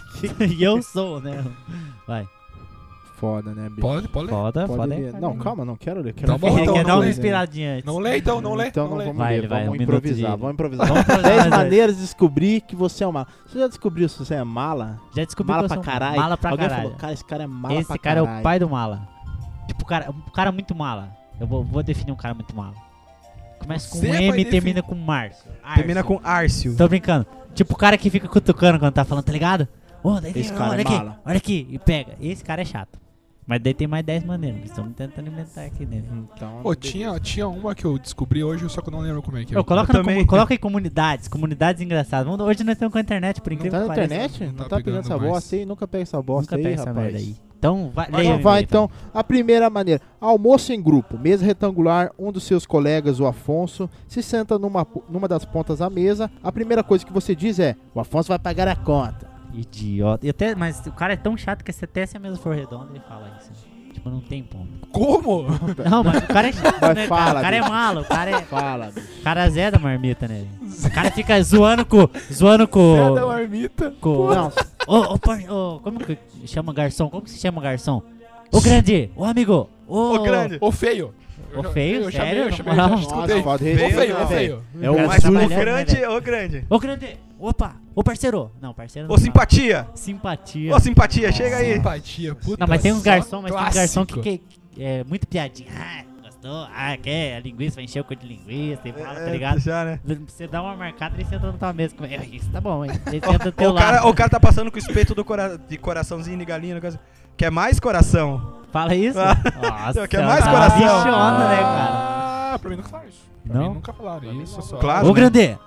E eu sou, né? Vai. Foda, né, bicho? Pode, pode ler. Foda, Pode foda. ler. é, Não, cara. calma, não quero ler. Quero Tá bom, ler. então Quer não dar uma lê. inspiradinha antes. Não lê então, não lê. Então não não lê. vamos Vai, ler, vai, vamos um minuto improvisar, de- vamos improvisar. Vamos fazer dez mais dois. maneiras de descobrir que você é um mala. Você já descobriu se você é mala? Já descobri Mala que eu pra sou caralho? Mala pra Alguém caralho. falou, cara, esse cara é mala Esse pra cara é caralho. o pai do mala. Tipo, o cara, um cara muito mala. Eu vou, vou definir um cara muito mala. Começa com Você um vai M e definir. termina com Márcio. Termina Árcio. com Árcio. Tô brincando. Tipo o cara que fica cutucando quando tá falando, tá ligado? Ô, daí Esse tem- cara olha é aqui, mala. olha aqui, e pega. Esse cara é chato. Mas daí tem mais dez maneiras. Estamos tentando inventar aqui nele. Então, Pô, tinha, tinha uma que eu descobri hoje, só que eu não lembro como é que é. Ô, coloca, Eu no também. comu- coloca em comunidades, comunidades engraçadas. Vamos- Hoje nós estamos com a internet, por incrível tá na que pareça. internet? Não, Não tá, tá pegando pegando essa mais. bosta aí? Nunca pega essa bosta Nunca aí, pega essa rapaz. merda aí. Então, vai, Então leia o vai, e-mail, então. A primeira maneira. Almoço em grupo. Mesa retangular. Um dos seus colegas, o Afonso, se senta numa, numa das pontas da mesa. A primeira coisa que você diz é: o Afonso vai pagar a conta. Idiota. E até, mas o cara é tão chato que se até se a mesa for redonda, ele fala isso. Tipo, não tem ponto. Como? Não, mas o cara é chato, Vai, né, fala, cara? O cara é bicho. malo, o cara é... Fala, bicho. O cara é Zé da marmita, né? O cara fica zoando com... Zoando com... É da marmita. com Não, ô, ô, par- ô, como que chama garçom? Como que se chama garçom? Ô grande, ô amigo, ô... Ô, grande. Ô feio. Ô feio, Eu chamei, sério? eu chamei, Não. já escutei. Nossa, pode Ô respeitar, feio, ô velho. feio. É o Cara, Mas tá o trabalhando, né, grande, velho? ô grande. Ô grande, opa, ô parceiro. Não, parceiro não Ô fala. simpatia. Simpatia. Ô simpatia, chega aí. Simpatia, puta. Não, mas tem uns só garçom, mas tem uns garçom que, clássico. que é muito piadinha. Ah, gostou? Ah, quer a linguiça, vai encher o cu de linguiça e fala, tá É, ligado? já, né? Você dá uma marcada e ele senta na tua mesa. Como é? Isso tá bom, hein? Ele senta do teu O cara, lado. o cara tá passando com o espeto do cora de coraçãozinho de galinha, no caso. Quer mais coração? Fala isso? Ah. Nossa, Quer mais tá coração? bichona, né, cara? Ah, pra mim nunca falaram isso. Pra Não? mim nunca falaram isso. Só... Claro. Ô, né? grande! É.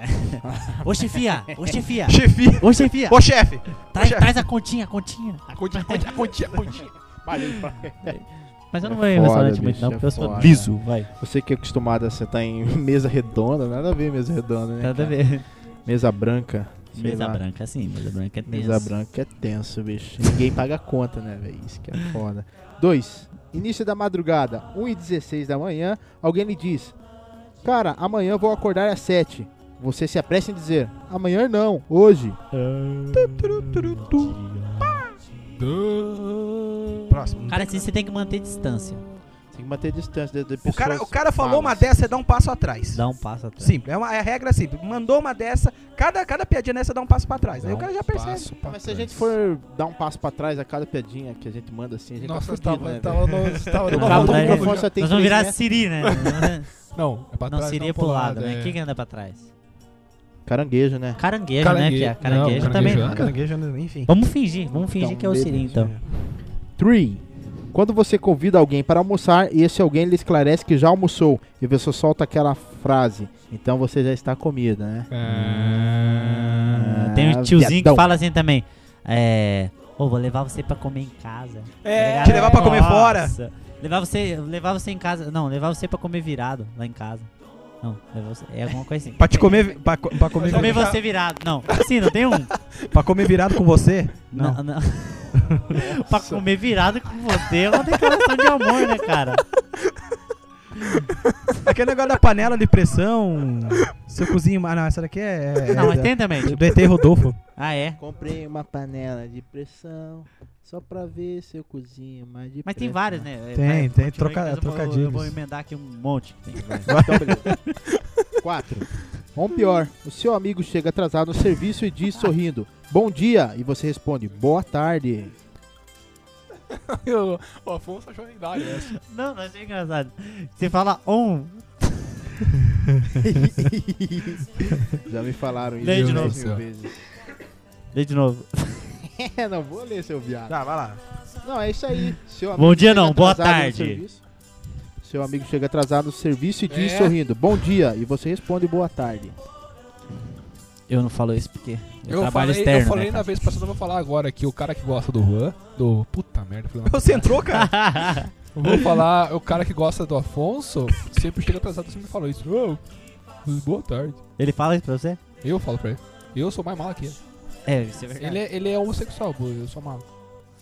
Ô, chefia! Ô, chefia! Chefia. Ô, chefia! Ô chefe. Traz, chefe. traz a continha, a continha. A continha, a continha, a continha, a continha. Mas eu não É vou em foda, restaurante muito, bicho, não, é porque eu sou foda. liso, vai. você que é acostumado a sentar em mesa redonda, nada a ver mesa redonda, né? Nada a cara? ver. Mesa branca. sei Mesa lá. branca, sim, mesa branca é tenso. Mesa branca é tenso, bicho. Ninguém paga conta, né, velho? Isso que é foda. dois. Início da madrugada, uma e dezesseis da manhã, alguém lhe diz: cara, amanhã eu vou acordar às sete. Você se apressa em dizer: amanhã não, hoje. Próximo. Cara, assim você tem que manter distância. Você Tem que manter distância de, de O pessoas cara, o cara falou falas. uma dessa, você dá um passo atrás. Dá um passo atrás. Simples, é uma é a regra simples. Mandou uma dessa, cada, cada piadinha dessa dá um passo pra trás. Aí o cara já percebe. Passo pra Mas se a trás. gente for dar um passo pra trás a cada piadinha que a gente manda assim, a gente Nossa, tá fudido, tava, né, tava, velho? no, tava O no cabo Calma, do né? microfone só tem Nós vamos três virar metros. Siri, né? Não, é pra Não, trás. Siri é não pro pro lado, né? é. Quem que anda pra trás? Caranguejo, né? Caranguejo, Caranguejo. né, Pia? Não, Caranguejo também. caranguejo, Caranguejo, enfim. Vamos fingir, vamos fingir Então, que é o Siri, beleza. então. três. Quando você convida alguém para almoçar e esse alguém lhe esclarece que já almoçou e você solta aquela frase, então você já está comida, né? É... Tem um Ah, tiozinho viadão. que fala assim também. É. Ô, vou levar você pra comer em casa. É, Tá ligado? te levar pra comer Nossa. fora. Levar você, levar você em casa. Não, levar você pra comer virado lá em casa. Não, levar você, é alguma coisa assim. Pra te comer, pra, co- pra comer, Comer você virado. Não, assim, não tem um. pra comer virado com você? Não, não. Pra comer virado com você é uma declaração de amor, né, cara? Aquele negócio da panela de pressão. Seu cozinho, ah, não, essa daqui é. Não, mas é tem também. do E T Rodolfo. Ah, é? Comprei uma panela de pressão só pra ver se eu cozinho mais de Mas tem várias, né? Tem, Vai, tem, continua troca- aí, mas eu vou- trocadilhos. Eu vou emendar aqui um monte. que tem, vai. Então, beleza. quatro. Ou pior, o seu amigo chega atrasado no serviço e diz sorrindo, bom dia, e você responde, boa tarde. Eu- O Afonso achou lendário essa. Não, não achei engraçado. Você fala on. Já me falaram isso Lê de dez novo. mil vezes. Lê de novo. É, não vou ler, seu viado. Tá, vai lá. Não, é isso aí. Seu Bom dia chega não, boa atrasado no tarde. serviço. Seu amigo chega atrasado no serviço e diz É. sorrindo, bom dia, e você responde boa tarde. Eu não falo isso porque eu, Eu trabalho falei, externo. eu falei né, na cara? vez passada, eu vou falar agora que o cara que gosta do Juan, do... Puta merda. falei uma- Você entrou, cara? Eu vou falar, o cara que gosta do Afonso sempre chega atrasado e sempre fala isso. Oh, boa tarde. Ele fala isso pra você? Eu falo pra ele. Eu sou mais mala que ele. É, isso é verdade. Ele é, ele é homossexual, pô, eu sou malo.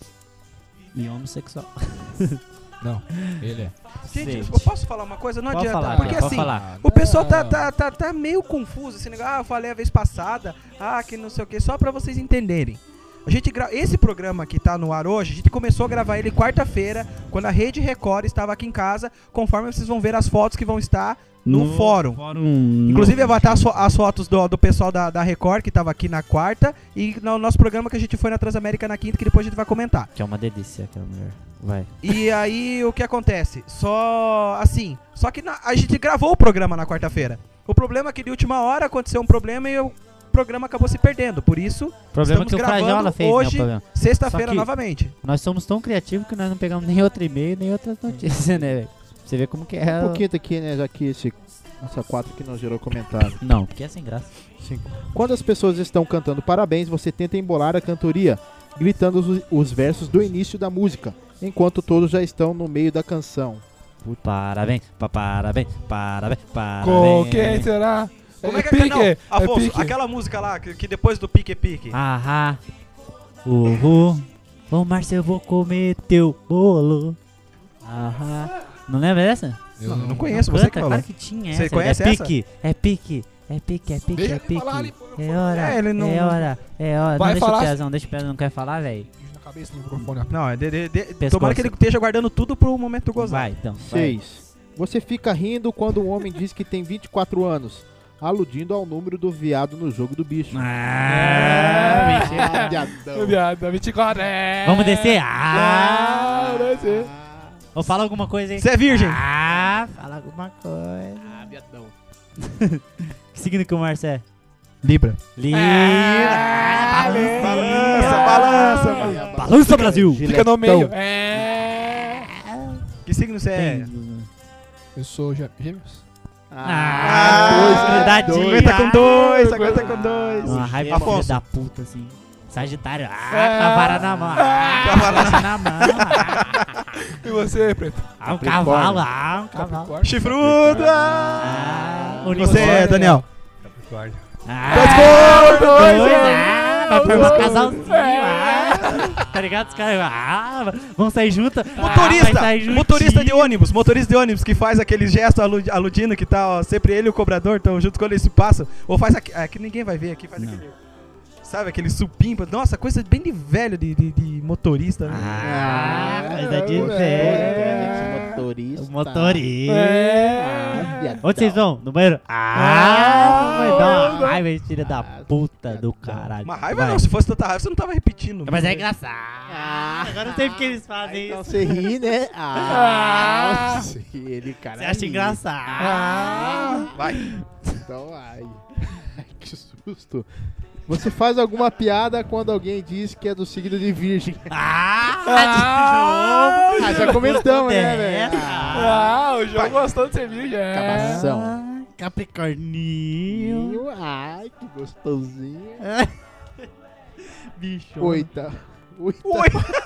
E homossexual. Não, ele é. Gente, Gente. eu posso falar uma coisa? Não Pode adianta. falar, porque pode assim, falar. o pessoal tá, Não. tá, tá, tá meio confuso. Esse negócio, ah, eu falei a vez passada, ah, que não sei o que, só pra vocês entenderem. A gente gra... Esse programa que tá no ar hoje, a gente começou a gravar ele quarta-feira, quando a Rede Record estava aqui em casa, conforme vocês vão ver as fotos que vão estar no, fórum. Inclusive, vai estar as, fo- as fotos do, do pessoal da, da Record, que tava aqui na quarta, e no nosso programa que a gente foi na Transamérica na quinta, que depois a gente vai comentar. Que é uma delícia aquela mulher. Vai. E aí, o que acontece? Só assim, só que na- a gente gravou o programa na quarta-feira. O problema é que de última hora aconteceu um problema e o programa acabou se perdendo. Por isso, O problema é que o Estamos Frajola gravando fez, né, o hoje. problema. sexta-feira Só que- novamente. Nós somos tão criativos que nós não pegamos nem outro e-mail, nem outra notícia, né, velho? Você vê como que é. Um pouquinho aqui, né, já que esse, essa quatro que não gerou comentário. Não, porque é sem graça. Cinco. Quando as pessoas estão cantando parabéns, você tenta embolar a cantoria, gritando os, os versos do início da música, enquanto todos já estão no meio da canção. Parabéns, pa, parabéns, parabéns, parabéns. Com quem será? Como é que pique, não, Afonso, pique. aquela música lá, que, que depois do pique é pique. Ahá, uhul, ô Márcio, eu vou comer teu bolo. Ahá. Não lembra dessa? Eu Não, não, não conheço, Canta, você que falou. claro que tinha Você essa. conhece é essa? pique, é pique, é pique, é pique, Deixa é ele pique. falar ali, pô, É hora, É, ele não- é hora, é hora. Vai não, deixa falar- o Piazão, deixa o Piazão, não quer falar, velho? Na cabeça do microfone, ó. Não, é de, de, de, Pescoço. tomara que ele esteja guardando tudo pro momento do gozar. Vai, então. vai. seis. Você fica rindo quando um homem diz que tem vinte e quatro anos, aludindo ao número do viado no jogo do bicho. Ah, mentira. viadão. Viado, vinte e quatro, é. Vamos descer? Ah! Ah, descer. Ou fala alguma coisa aí. Você é virgem? Ah, fala alguma coisa. Ah, viadão. Que signo que o Márcio é? Libra. Libra. Ah, Balança, Ah. balança, mano. Balança, Brasil. Fica no meio. Giletão. É. Que signo você é? Tem- Eu sou gê- gêmeos. Ah, dois, grudadinho. Aguenta com dois, aguenta com dois. Uma raiva Afonso. filha da puta, assim. Sagitário. Ah, É. com a vara na mão. Ah, com a vara na mão. Ah, E você, Preto? ah, um cavalo. Ah, um cavalo. Capricórnio. Chifruda! Ah, o Você é, Daniel? Capricórnio. Ah, Dois, dois, dois, dois. ah, vai formar casalzinho. Ah, tá ligado? Os caras ah, vão sair juntos. Ah, vai Motorista! sair juntinho. motorista de ônibus, motorista de ônibus que faz aquele gesto alu- aludindo que tá, ó, sempre ele e o cobrador estão juntos quando eles se passam. Ou faz aqui, é, que ninguém vai ver aqui, faz Não. aquele. Sabe, aquele supimpa. Nossa, coisa bem de velho de, de, de motorista, né? Ah, coisa de É, velho. motorista. O motorista. Ah, viadão. Onde vocês vão? No banheiro? Ah, vai dar uma raiva, esse filho da puta do caralho. Uma raiva Vai. não, se fosse tanta raiva, você não tava repetindo. Mas é né? engraçado. Agora não sei porque eles fazem Então isso. você ri, né? Ah, nossa, ele, cara. Você acha ri. engraçado. Ah, vai. Então, ai. Que susto. Você faz alguma piada quando alguém diz que é do signo de virgem. Ah, de novo. Ah, já comentamos, né, Dessa. velho? Ah, o João gostou de ser virgem. É. Cabação. Ah, Capricorninho. Ai, que gostosinho. Bicho. Oita. Oita. Oi.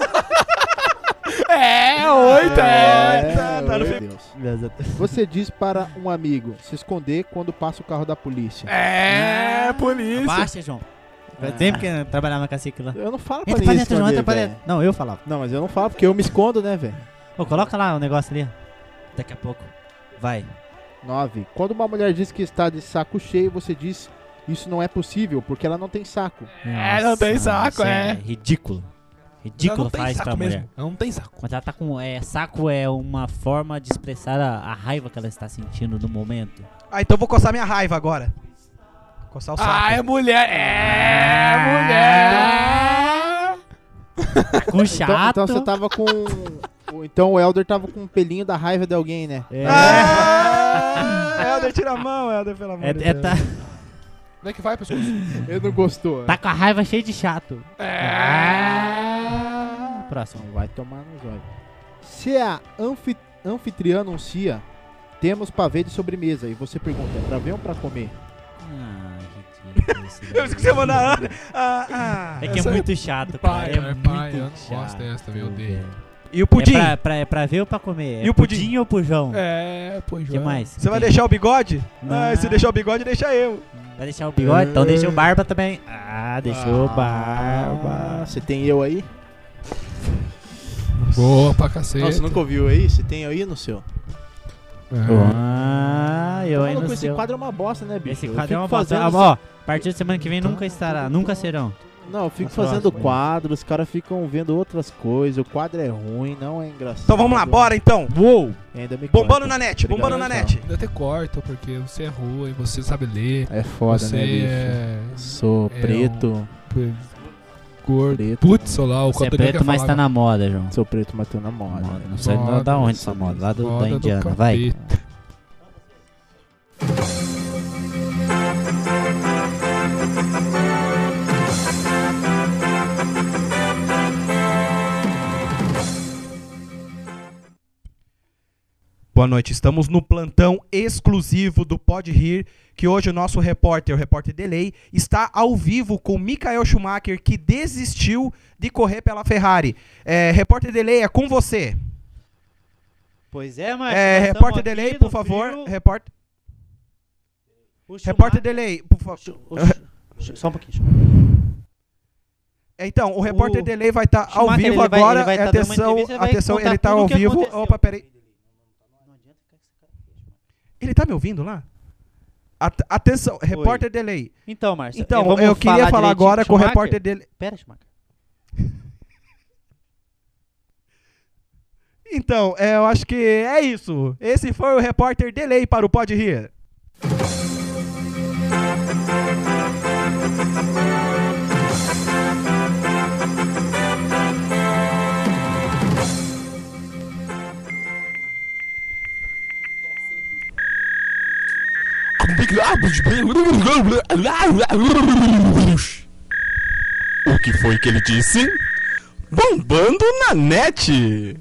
É, oito, é. tá no meu fi- Deus. Você diz para um amigo se esconder quando passa o carro da polícia. É, polícia. Abaixa, João. Faz tempo que eu trabalhava na cacique lá. Eu não falo pra Entra pra ninguém dentro, João, esconder, entra pra velho. dentro. Não, eu falava. Não, mas eu não falo porque eu me escondo, né, velho? Ô, coloca lá o negócio ali. ó. Daqui a pouco. Vai. Nove. Quando uma mulher diz que está de saco cheio, você diz isso não é possível porque ela não tem saco. É, não tem saco, isso é. ridículo. Ridículo tem faz saco pra mesmo. mulher. Ela não tem saco. Mas ela tá com. É, saco é uma forma de expressar a, a raiva que ela está sentindo no momento. Ah, então eu vou coçar minha raiva agora. Coçar o saco. Ah, é mulher. É, mulher. Tá com Então, chato. então você tava com. o- Então o Elder tava com um pelinho da raiva de alguém, né? É, Ah, Helder, tira a mão, Helder, pelo amor é, de é, Deus. tá, Como é que vai, pessoal? Ele não gostou. tá com a raiva cheia de chato. É. Próximo. Vai tomar nos olhos. Se a anfi anfitriã anuncia, temos pavê de sobremesa. E você pergunta, é pra ver ou pra comer? Ah, ridículo. isso Eu daí. esqueci de mandar a Ana. Ah, ah. É que é Essa é muito chato, pai, cara. É, é muito pai, eu não chato. gosto dessa, meu Deus. velho. E o pudim? É pra, pra, é pra ver ou pra comer? E É o pudim? pudim ou pujão? É, pô, O João. que mais? Você vai Tem- deixar o bigode? Não. Ah, se deixar o bigode, deixa eu. Vai deixar o bigode? Então deixa o barba também. Ah, deixou o barba. Ah, você tem eu aí? Boa pra cacete. Não, você nunca ouviu aí? Você tem aí no seu? É. Ah, eu Tô aí falando no com esse seu. quadro é uma bosta, né, bicho? Esse Eu quadro é fico uma bosta. fazendo- Ah, ó, a partir da semana que vem nunca estará, nunca serão. Não, eu fico Nas fazendo próximas. quadro, os caras ficam vendo outras coisas, o quadro é ruim, não é engraçado. Então vamos lá, bora então. Uou! Ainda me Bombando corta. na net, Obrigado, bombando na então. net. Eu até corto, porque você é ruim, você sabe ler. É foda, você né, bicho? é... Sou é preto, p- gordo. Preto. Putz, olha lá, o Você é Cotonel preto, quer mas falar tá agora. na moda, João. sou preto, mas tô na moda. Moda. Não sei Moda, da onde isso essa moda, lá do, Moda da do Indiana, vai. capeta. Boa noite, estamos no plantão exclusivo do Pode Rir, que hoje o nosso repórter, o repórter Delay, está ao vivo com Michael Schumacher, que desistiu de correr pela Ferrari. É, repórter Delay, é com você. Pois é, mas. É, repórter Delay, por favor. Repórter, repórter Delay, por favor. Só um pouquinho. Então, o repórter O Delay vai estar ao Schumacher, vivo ele vai- agora. ele vai tá dando uma atenção, entrevista, ele vai atenção, contar ele tá tudo ao o que vivo. aconteceu. Opa, peraí. Ele tá me ouvindo lá? At- atenção, repórter Delay. Então, Márcio. Então, vamos eu queria falar direitinho agora do com o Schumacher? repórter Delay. Pera, Schumacher. Então, é, eu acho que é isso. Esse foi o repórter Delay para o Pode Rir. O que foi que ele disse? Bombando na net!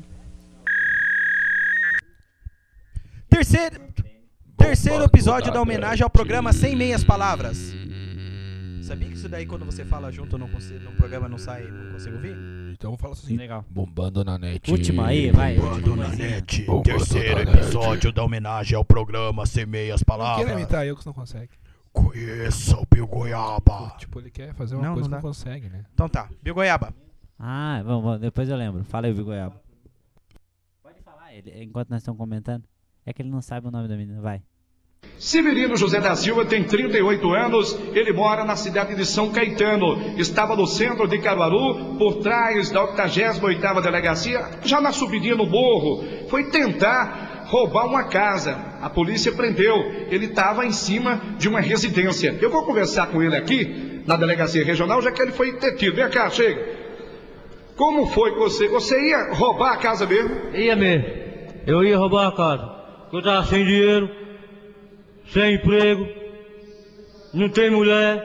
Terceiro, terceiro episódio da homenagem ao programa Sem Meias Palavras. Sabia que isso daí quando você fala junto no, no programa não sai, não consigo ouvir? Então eu vou falar assim. Legal. Bombando na net. Última aí, vai. Bombando última na coisinha. net, Bombando terceiro na net. episódio da homenagem ao programa Sem Meias Não queira Palavras. imitar eu que você não consegue. Conheça o Pio Goiaba. Tipo, ele quer fazer uma Não, coisa não que dá. não consegue, né? Então tá, Pio Goiaba. Ah, vamos, vamos, depois eu lembro. Fala aí, Vigoiaba. Pode falar, ele, enquanto nós estamos comentando. É que ele não sabe o nome da menina, vai. Severino José da Silva tem trinta e oito anos, ele mora na cidade de São Caetano, estava no centro de Caruaru, por trás da octagésima oitava delegacia, já na subidinha no morro, foi tentar roubar uma casa, a polícia prendeu, ele estava em cima de uma residência. Eu vou conversar com ele aqui, na delegacia regional, já que ele foi detido. Vem cá, chega. Como foi que você, você ia roubar a casa mesmo? Ia mesmo, eu ia roubar a casa, eu estava sem dinheiro, sem emprego, não tem mulher,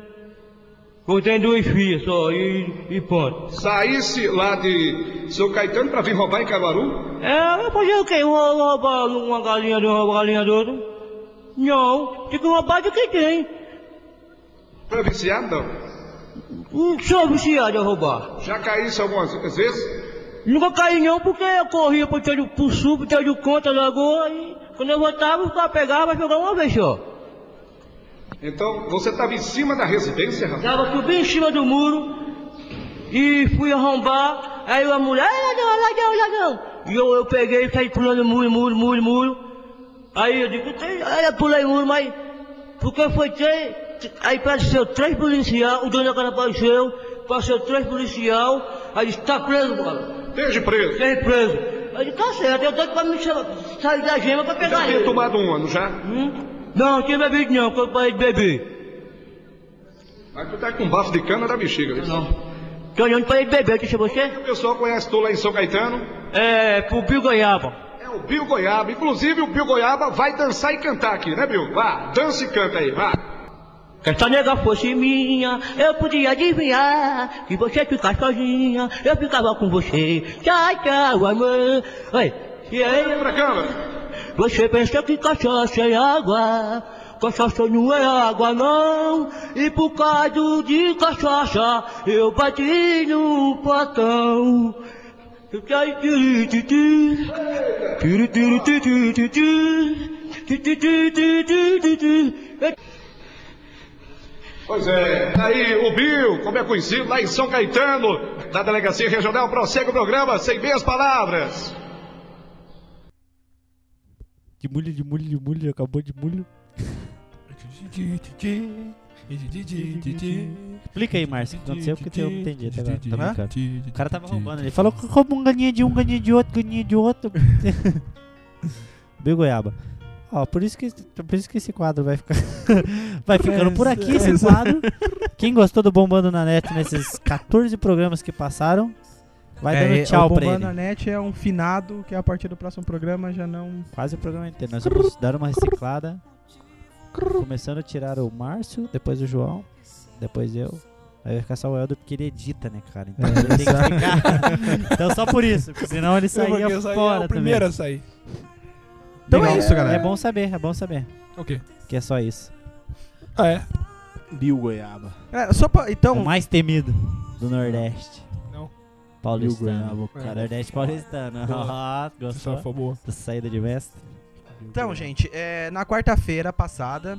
eu tenho duas filhas só e, e ponto. Saísse lá de São Caetano para vir roubar em Caruaru? É, eu fazer o quê? Eu vou roubar uma galinha de uma galinha de outra? Não, tem que roubar de quem tem. Foi viciado, não? Não sou viciado a roubar. Já caísse algumas vezes? Nunca caí não, porque eu corria por todo o sul, por todo o conta da lagoa e quando eu voltava, o cara pegava e jogava uma vez só. Então, você estava em cima da residência, rapaz? Estava subindo em cima do muro e fui arrombar. Aí a mulher, ladrão, ladrão, ladrão. E eu, eu peguei e saí pulando muro, muro, muro, muro. Aí eu digo, aí eu pulei muro, mas porque foi três. Aí apareceu três policiais, o dono da casa apareceu, apareceu três policiais, aí disse, tá preso, cara. Esteja preso. Esteja preso. Aí disse, tá certo, eu tô pra me sair da gema pra pegar já ele. Já tinha tomado um ano, já? Hum? Não, não tinha bebido não, que eu parei de beber. Mas tu tá com um bafo de cana da bexiga, isso? Não. Tô olhando pra ele beber, deixa você? O pessoal conhece tu lá em São Caetano? É, pro Bill Goiaba. É o Bill Goiaba, inclusive o Bill Goiaba vai dançar e cantar aqui, né, Bill? Vá, dança e canta aí, vá. Se essa nega fosse minha, eu podia adivinhar que você ficar sozinha, eu ficava com você. Tchau, tchau, amor. Oi, e aí? Pra câmera. Você pensa que cachaça é água, cachaça não é água não, e por causa de cachaça eu bati no portão. Pois é, aí o Bill, como é conhecido lá em São Caetano, da Delegacia Regional, prossegue o programa sem meias palavras. De mulho, de mulho, de mulho, acabou de mulho. Explica aí, Márcio, o que aconteceu, porque eu não entendi até agora. Tá brincando. O cara tava roubando, ele falou que roubou um ganinha de um, ganinha de outro, ganinha de outro. Bill Goiaba. Ó, por isso que, por isso que esse quadro vai ficar vai ficando por aqui, esse quadro. Quem gostou do Bombando na Net nesses quatorze programas que passaram, vai é, dando tchau o pra ele. Bombando na Net é um finado que a partir do próximo programa já não... Quase o programa inteiro. Nós vamos dar uma reciclada. Começando a tirar o Márcio, depois o João, depois eu. Aí vai ficar só o Helder porque ele edita, né, cara? Então É, ele tem que ficar. Então só por isso, porque senão ele saía eu saí, fora é o primeiro também. a sair. Então Legal. é isso, galera. É bom saber, é bom saber. O quê? Que é só isso. Ah, é? Bill Goiaba. É, só pra, então... O mais temido do Nordeste. Não. Paulistano. É. Cara, Nordeste paulistano. Ah, gostou? Foi boa. Da saída de mestre. Então, gente, é, na quarta-feira passada,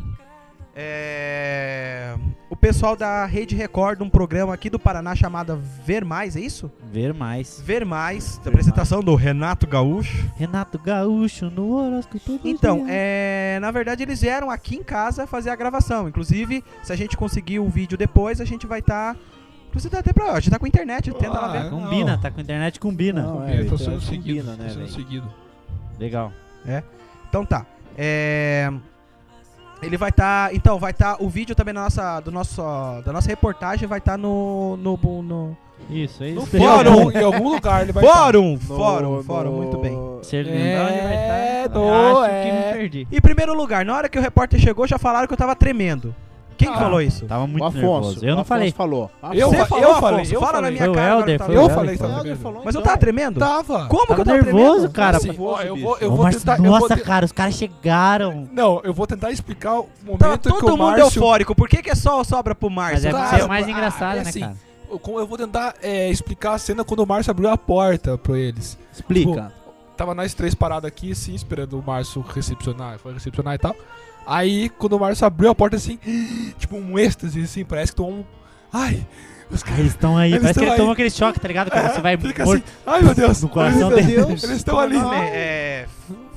é, o pessoal da Rede Record, um programa aqui do Paraná chamado Ver Mais, é isso? Ver Mais. Ver Mais, Ver apresentação do Renato Gaúcho. Renato Gaúcho no horóscopo. Então, é, na verdade eles vieram aqui em casa fazer a gravação. Inclusive, se a gente conseguir o vídeo depois, a gente vai estar... Tá, inclusive dá até pra... A gente tá com internet, tenta lá ver. Combina, não. tá com internet, combina. Não, É, eu tô então sendo combina, seguido, né, tô sendo velho? seguido. Legal. Então tá. É... Ele vai estar... Tá, então, vai estar... Tá, o vídeo também da nossa, do nosso, da nossa reportagem vai estar tá no, no, no... Isso, é isso. No Em fórum. algum, em algum lugar ele vai Fórum! No- Fórum, no- fórum, muito bem. Se ele lembrar onde vai É, estar, no- eu acho é. que me perdi. Em primeiro lugar, na hora que o repórter chegou, já falaram que eu tava tremendo. Quem que Ah, falou isso? Tava muito O Afonso. nervoso. Eu o não Afonso falei. falou. Eu Você fa- falou, eu Afonso, falei, eu fala falei. na minha Foi o cara. agora Helder, que foi tava o Eu tremendo. falei que O tava Helder tremendo. falou, Mas eu então. tava tremendo? Tava. Como que eu Tava tava nervoso, tremendo? cara. Assim, ó, eu vou, eu Ô, vou Márcio, tentar... eu vou nossa, te- cara, os caras chegaram. Não, eu vou tentar explicar o momento Tava que todo o mundo Márcio... eufórico. Por que que é só sobra pro Mas Márcio? é Claro, pra ser mais ah, engraçado, é né, assim, cara? eu, como eu vou tentar é, explicar a cena quando o Márcio abriu a porta pra eles. Explica. Tava nós três parados aqui, assim, esperando o Márcio recepcionar, foi recepcionar e tal. Aí, quando o Márcio abriu a porta, assim, tipo um êxtase, assim, parece que tomou um... Ai, os Ah, caras... eles estão aí, Eles parece que tão ele tomou aí. aquele choque, tá ligado? Quando você vai Fica morto assim, ai meu Deus, no coração Ai, meu dele. Deus. eles estão ali. É, é,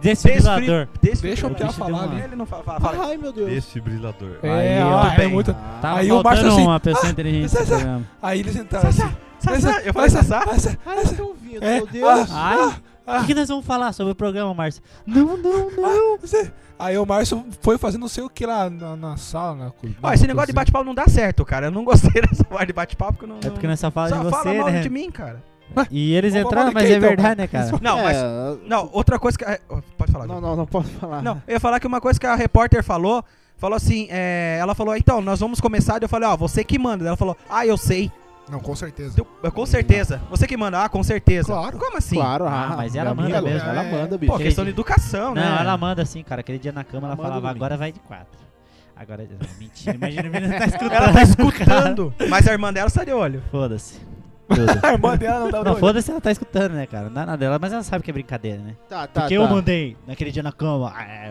Desfibrilador. Desfri- Deixa o Piá bicho falar deu ali. uma- Ele não fala, fala, fala. Ai, meu Deus. Desfibrilador. É, Aí, ó, ó, é bem. muito. Tava Aí o Márcio faltando assim, uma pessoa ah, inteligente Sassá. no programa. Aí eles entraram assim. Sassá, eu falei Sassá, Sassá? Sassá, Ai, eu tô ouvindo, É. meu Deus. Ai, o ah. que, que nós vamos falar sobre o programa, Márcio? Não, não, não. Ah, você- Aí o Márcio foi fazendo não sei o que lá na, na sala, na cozinha. Ó, esse negócio de bate-papo não dá certo, cara. Eu não gostei dessa parte de bate-papo porque não. É porque nós só só falamos de fala você, mal né? de mim, cara. E eles Vamos entraram, falar de mas quem, é então, verdade, né, cara? Não, mas. É, Não, outra coisa que. a- oh, Pode falar. Não, não, não posso falar. Não, eu ia falar que uma coisa que a repórter falou. Falou assim, é, ela falou, então, nós vamos começar. Daí eu falei, ó, você que manda. Daí ela falou, ah, eu sei. Não, com certeza. Eu- eu- com certeza. Você que manda, ah, com certeza. Claro. Como assim? Claro, Ah, ah, mas minha ela manda amiga, mesmo. Ela É. manda, bicho. Pô, questão de educação, Não, né? ela manda assim, cara. Aquele dia na cama ela Ela manda falava, domingo. agora vai de quatro. Agora, mentira, imagina a menina tá escutando. Ela tá escutando. Mas a irmã dela sai de olho. Foda-se. Tudo. A irmã dela não dá Não, foda-se, ela tá escutando, né, cara? Não é nada dela, mas ela sabe que é brincadeira, né? Tá, tá, Porque tá. eu mandei naquele dia na cama. Ah, é,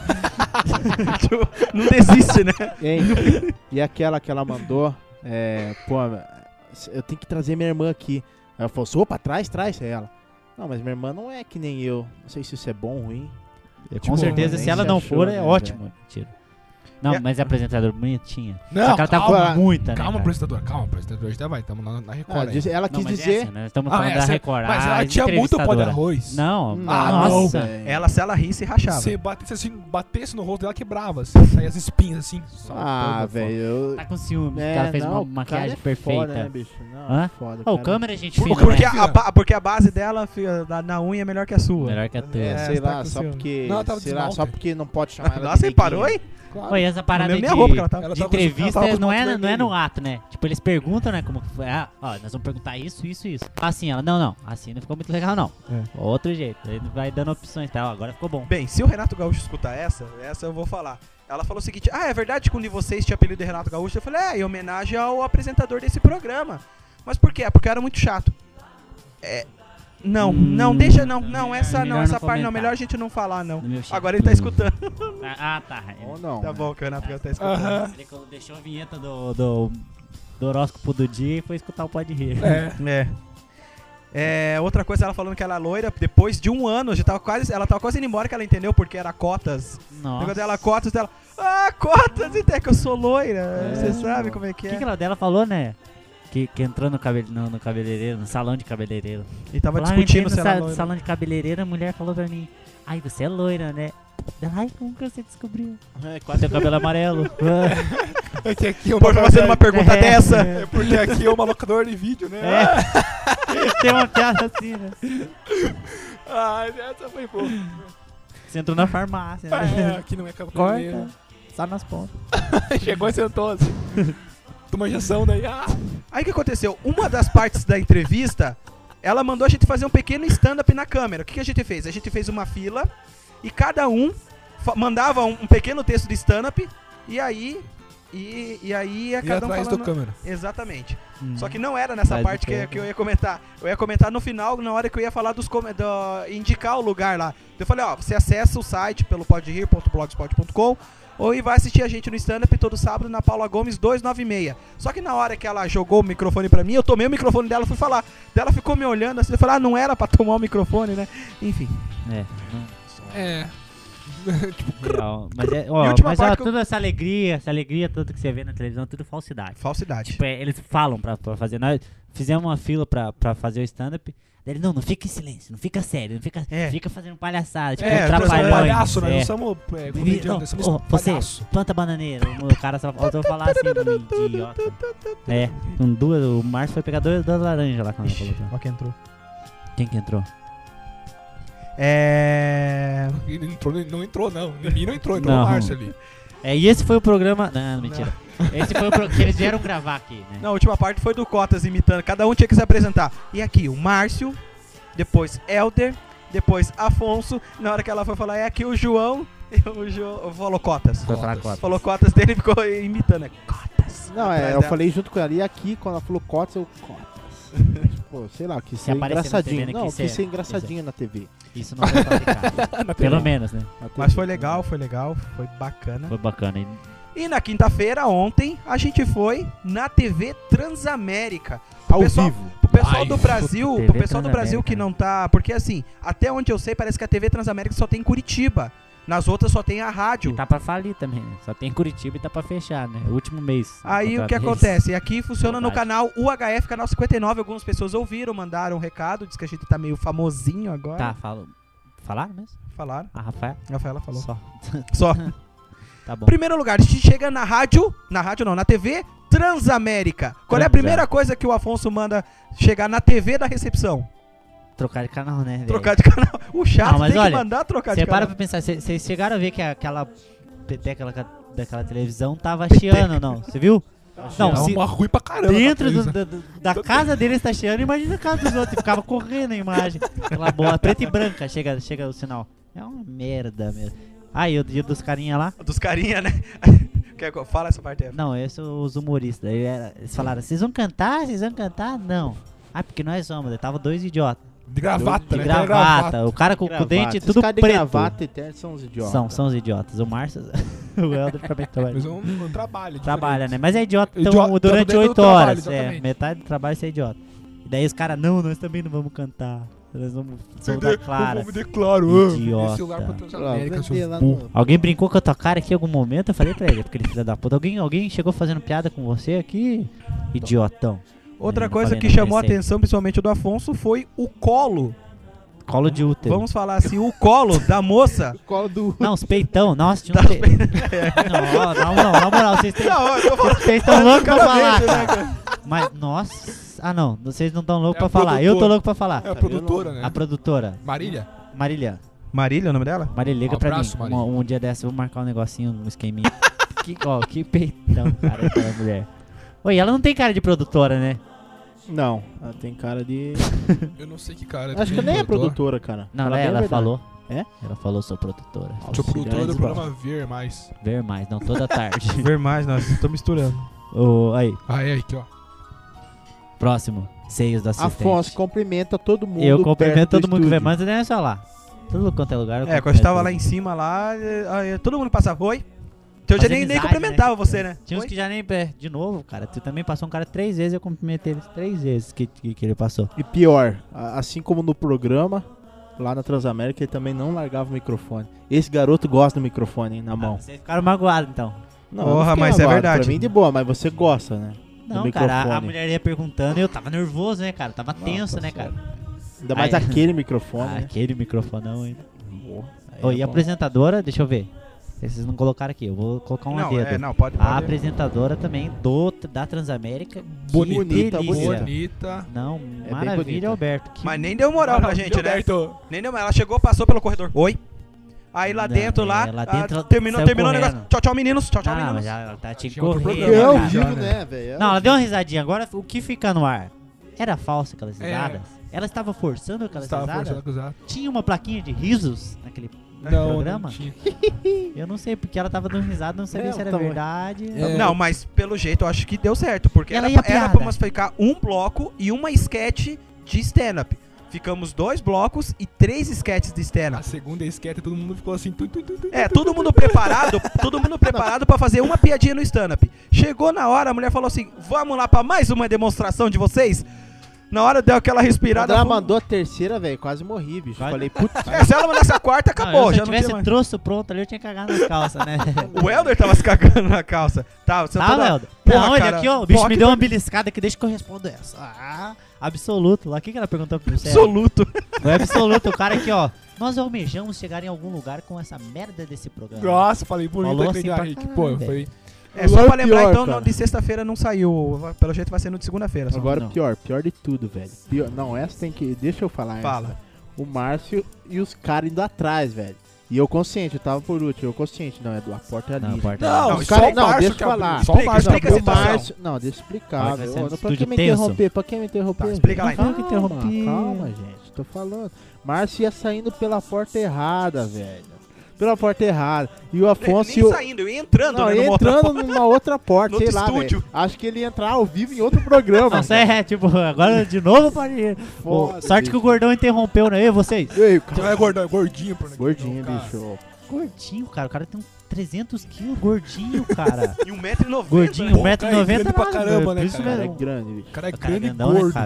Não desiste, né? Hein? E aquela que ela mandou, é, pô, eu tenho que trazer minha irmã aqui. Aí ela falou, opa, traz, traz, aí ela. Não, mas minha irmã não é que nem eu. Não sei se isso é bom ou ruim. Com Tipo, certeza, nem se ela se não achou, for, né, é ótimo. Mentira. Não, E a- mas é apresentadora bonitinha. Não, Só que ela tá calma, com muita, né, Calma, cara? apresentador, calma, apresentador. A gente já vai, estamos na, na Record. Ah, aí. diz- ela Não, quis mas dizer. é assim, né? Estamos Ah, falando é, da cê- Record. mas a ela tinha muito pó de entrevistadora. arroz. Não, Ah, nossa. não, velho. Ela, se ela risse, rachava. Se batesse assim, batesse no rosto dela, quebrava. Assim, saia as espinhas assim. saltando Ah, fora. velho. eu- Tá com ciúme, É, ela fez não, uma o cara maquiagem é perfeita. Foda, né, bicho? Não, Hã? foda, Ô, o cara. câmera é gente Por- fina, Porque né? a, ba- porque a base dela fica na, na unha é melhor que a sua. Melhor que a tua. É, É, sei você tá lá, com só ciúme. porque. Não, ela tava sei lá, desmalte. só porque não pode chamar ela de Nossa, você neguinha. parou, hein? Claro. Oi, essa parada Não lembro de, minha roupa que ela tava. Ela de tava com- ela tava entrevista com os não é, pontos não é no vermelhos. ato, né? Tipo, eles perguntam, né, como que foi. Ah, ó, nós vamos perguntar isso, isso, isso. Assim, ela, não, não, assim não ficou muito legal, não. É. Outro jeito. Ele vai dando opções, tá? Ó, agora ficou bom. Bem, se o Renato Gaúcho escutar essa, essa eu vou falar. Ela falou o seguinte, ah, é verdade que um de vocês tinha apelido de Renato Gaúcho? Eu falei, é, em homenagem ao apresentador desse programa. Mas por quê? É porque eu era muito chato. É... Não, Hum, não, deixa, não, é não, melhor- essa é não, melhor essa não parte não, comentar. melhor a gente não falar, não. No meu chat. Agora ele tá escutando. Ah, tá. Ou não. Tá né? bom que o Renato Gaúcho tá escutando. Aham. Ele deixou a vinheta do, do, do horóscopo do dia e foi escutar o Pode Rir. É. É. É, outra coisa, ela falando que ela é loira, depois de um ano, já tava quase, ela tava quase indo embora, que ela entendeu porque era cotas. O Nossa. negócio dela, cotas dela. Ah, cotas, até que eu sou loira. É. Você sabe como é que O é. que, que ela dela falou, né? Que, que entrou no, cabele, no, no cabeleireiro, no salão de cabeleireiro. E tava Lá eu entrei discutindo no se ela sa- é loira. salão de cabeleireiro, a mulher falou pra mim: ai, você é loira, né? Ela, ai, como que você descobriu? É, Com seu cabelo amarelo. É que aqui é Por fazendo uma pergunta É. dessa. É porque aqui é uma locadora de vídeo, né? É. Tem uma piada assim, né? Ah, essa foi boa. Você entrou na farmácia, É, né? aqui não é cabeleireiro. Corta, só nas pontas. Chegou e sentou assim. Toma injeção daí. Ah, Aí o que aconteceu? Uma das partes da entrevista, ela mandou a gente fazer um pequeno stand-up na câmera. O que, que a gente fez? A gente fez uma fila e cada um fa- mandava um, um pequeno texto de stand-up e aí. E, e aí ia e cada um atrás falando. do câmera. Exatamente. Hum. Só que não era nessa Atrás do parte que, câmera. que eu ia comentar. Eu ia comentar no final, na hora que eu ia falar dos come- do, indicar o lugar lá. Eu falei, ó, você acessa o site pelo podrir ponto blogspot ponto com ou e vai assistir a gente no stand-up todo sábado na Paula Gomes duzentos e noventa e seis. Só que na hora que ela jogou o microfone pra mim, eu tomei o microfone dela e fui falar. Daí ela ficou me olhando assim, eu falei, ah, não era pra tomar o microfone, né? Enfim. É, não. É. Real. Mas, é, E ó, última mas ó, parte que eu- toda essa alegria, essa alegria toda que você vê na televisão, tudo falsidade. Falsidade. Tipo, é, eles falam pra, pra fazer. Nós fizemos uma fila pra, pra fazer o stand-up. Daí ele, não, não fica em silêncio, não fica sério, não fica, É. fica fazendo palhaçada, tipo, É, Nós somos trapalhões. palhaço, nós é. não somos é, comediante, nós somos Ô, você, palhaço. planta bananeira. O cara só faltou falar assim pra mim, idiota. É, com duas, o Márcio foi pegar duas, duas laranjas lá quando ele Ixi, falou. ó quem entrou. Quem que entrou? É... Ele entrou, não entrou, não. Ninguém não entrou, entrou Não. o Márcio ali. É, e esse foi o programa. Não, mentira. Esse foi o programa que eles vieram gravar aqui, né? Na última parte foi do Cotas imitando. Cada um tinha que se apresentar. E aqui, o Márcio, depois Helder, depois Afonso. Na hora que ela foi falar, é aqui o João. E o João falou Cotas. Foi falar Cotas. Falou Cotas dele e ficou imitando. É Cotas. Não, Atrás é, eu dela. falei junto com ela. E aqui, quando ela falou cotas, eu cotas. Pô, sei lá, quis Se ser aparecer na engraçadinho. T V, né, Não, quis quis ser- ser engraçadinho na T V. Isso não foi fabricado. Pelo menos, né? Na T V. Mas foi legal, foi legal. Foi bacana. Foi bacana. E E na quinta-feira, ontem, a gente foi na T V Transamérica. O Ao pessoal- vivo. pessoal Ai, do Brasil, T V o pessoal do Brasil que não tá... Porque assim, até onde eu sei, parece que a T V Transamérica só tem em Curitiba. Nas outras só tem a rádio. E tá pra falir também, né? Só tem Curitiba e tá pra fechar, né? O último mês. Aí o que contrato deles. acontece? Aqui funciona no Verdade. canal U H F, canal cinquenta e nove. Algumas pessoas ouviram, mandaram um recado. Diz que a gente tá meio famosinho agora. Tá, falo. Falaram mesmo? Falaram. A Rafael? A Rafaela falou. Só. Só. Tá bom. Primeiro lugar, a gente chega na rádio. Na rádio não, na T V Transamérica. Qual é a Transa. primeira coisa que o Afonso manda chegar na T V da recepção? Trocar de canal, né, velho? Trocar de canal. O chato Não, mas tem olha, que mandar trocar de Você canal. para pra pensar, vocês chegaram a ver que aquela peteca daquela, daquela televisão tava chiando, não? Você viu? Não, é se uma ruim pra caramba. dentro essa do- televisão. da, da casa deles tá chiando, imagina a casa dos outros. Ficava correndo a imagem. Aquela bola preta e branca, chega, chega o sinal. É uma merda mesmo. Ah, e o dia dos carinha lá? Dos carinha, né? Quer que eu fale essa parte aí? Não, esses são os humoristas. Aí era- Eles falaram, vocês vão cantar? Vocês vão cantar? Não. Ah, porque nós somos. Daí tava dois idiotas. De gravata, De né? gravata. O cara com, com o dente Esses tudo caras de preto. gravata eterno são os idiotas. São, são os idiotas. O Márcio, o Helder também trabalha. Mas é um, um trabalho. Trabalha, diferente. né? Mas é idiota então, Idiota durante dentro do oito trabalho, horas. É, exatamente. metade do trabalho você é idiota. E daí os caras, não, nós também não vamos cantar. Nós vamos somos da Vender- Clara. Vamos vender claro. ah, Idiota. vender celular pra Transamérica, Vender seus lá burros. no- Alguém brincou com a tua cara aqui em algum momento? Eu falei pra ele, porque ele filho da puta. Alguém, alguém chegou fazendo piada com você aqui? Idiotão. Outra É, não coisa falei, que não chamou a pensei. atenção, principalmente do Afonso, foi o colo. Colo de útero. Vamos falar assim, o colo da moça. Colo do... Não, os peitão. Nossa, tinha Tá um pe... Não, ó, não, não, na moral, vocês têm... Não, eu tô falando Vocês estão loucos pra falar, claramente, né, cara. Mas, nossa... Ah, não, vocês não estão loucos É pra a falar. Eu tô produtora. louco pra falar. É a produtora, né? A produtora, Marília? Marília. Marília, é o nome dela? Marília, liga Um pra abraço, mim. Marília. Um, um dia dessa eu vou marcar um negocinho, um esqueminha. que, ó, que peitão, cara, aquela mulher. Oi, ela não tem cara de produtora, né? Não, ela tem cara de... Eu não sei que cara. Acho que nem é produtora, cara. Não, Fala né, bem a ela verdade. falou. É? Ela falou, sou produtora. Sou produtora do Auxiliares programa Ver Mais. Ver mais, não toda tarde. Ver mais, nós estamos misturando. Ô, aí, Ah, é aqui, ó. próximo. Seios do assistente. Afonso, cumprimenta todo mundo. Eu cumprimento perto do todo mundo que vem, estúdio. mas não é só lá. Todo quanto é lugar eu É, quando a gente tava lá em cima, lá, eh, aí todo mundo passava, oi? Então eu já Fazer nem, nem amizade, cumprimentava né? você, né? Tinha uns Oi? que já nem... é, De novo, cara, tu também passou um cara três vezes, eu cumprimentei eles três vezes que, que, que ele passou. E pior, a- assim como no programa, lá na Transamérica, ele também não largava o microfone. Esse garoto gosta do microfone, hein, na mão. Ah, vocês ficaram magoados, então. Não, Porra, eu não fiquei mas é magoado. verdade. Pra mim de boa, mas você gosta, né? do Não, cara, a- a microfone. mulher ia perguntando e eu tava nervoso, né, cara? Tava tenso, né, cara? Ainda mais Aí- aquele microfone, Ah, né? aquele microfonão ainda. Porra, aí Ô, é e a bom. apresentadora, deixa eu ver. Vocês não colocaram aqui, eu vou colocar um Não, dedo. é, não, pode, A pode. apresentadora também do, da Transamérica. que Bonita, delícia. Bonita. Não, bem maravilha, bonita. Alberto. que- Mas nem deu moral pra gente, né? Gilberto. Nem deu moral. Ela chegou, passou pelo corredor. Oi? Aí lá Não, dentro, é, lá, lá ah, dentro ela terminou, saiu terminou o correndo. negócio. Tchau, tchau, meninos. Tchau, tchau, Ah, mas meninos. já, ela tá te Tinha outro correndo, programa, É cara. ao vivo, Já, né? né, velho? Não, ela deu uma risadinha. Agora, o que fica no ar? Era falso aquelas É. risadas? Ela estava forçando aquelas Estava risadas? forçando a acusar. Tinha uma plaquinha de risos naquele Não, programa? não tinha. Eu não sei, porque ela tava dando risada, não sabia É, se era tava- verdade. É. Não, mas pelo jeito eu acho que deu certo. Porque Ela era, ia pra- era piada. pra nós ficar um bloco e uma sketch de stand-up. Ficamos dois blocos e três sketches de A stand-up. segunda esquete, todo mundo ficou assim. Tu, tu, tu, tu, É, todo mundo preparado, todo mundo preparado pra fazer uma piadinha no stand-up. Chegou na hora, a mulher falou assim: vamos lá pra mais uma demonstração de vocês? Na hora deu aquela Quando respirada. ela fomos- mandou a terceira, velho, quase morri, bicho. Quase. Falei, putz, É, se ela mandasse a quarta, Não, acabou. eu, se já eu não tivesse tinha mais. troço pronto ali, eu tinha cagado nas calças, né? O Helder tava se cagando na calça. Tá, você Tá, toda- Helder? Porra, Não, ele cara, aqui, ó, o bicho porra, me que deu uma ver- beliscada aqui, deixa que eu respondo essa. Ah, absoluto. Lá, o que, que ela perguntou pra você? Absoluto. Não é absoluto, o cara aqui, ó. Nós almejamos chegar em algum lugar com essa merda desse programa. Nossa, falei bonito Falou aquele assim pra Henrique. caralho, Pô, foi. É só Agora pra lembrar pior, então, cara. não, de sexta-feira não saiu. vai- Pelo jeito vai ser no de segunda-feira. só. agora não. pior, pior de tudo, velho. Pior, não, essa tem que. Deixa eu falar. Fala. Essa. O Márcio e os caras indo atrás, velho. E eu consciente, eu tava por último, eu consciente. Não, é do a porta é ali. Não, porta Não, Não, os só caras. o Não, Márcio deixa eu que abriu, falar. só o Explica, Márcio explica a abriu. o situação. Márcio. Não, deixa eu explicar, Vai velho. ser um Ô, Pra estúdio que me tenso. interromper? Pra que me interromper? Tá, explica lá, velho? então. Não, que interrompi. Calma, calma, gente. Tô falando. Márcio ia saindo pela porta errada, velho. Pela porta errada. E o Afonso e Nem o. saindo, eu ia entrando, Não, né, ele numa outra entrando porta. numa outra porta, No sei outro lá, estúdio. velho. Acho que ele ia entrar ao vivo em outro programa. Nossa, é, tipo, agora de novo pode ir. Ô, Foda, sorte que o bicho. gordão interrompeu, né? E vocês? Ei, Não é gordão, é gordinho, pô. né? Gordinho, Cara, bicho. Gordinho, cara. O cara tem uns trezentos quilos, gordinho, cara. E um metro e noventa. Gordinho, né? um metro e cara é noventa grande pra caramba, né, Por isso cara? É mesmo. grande, bicho. O cara é O cara é grande e grandão, né, gordo. cara?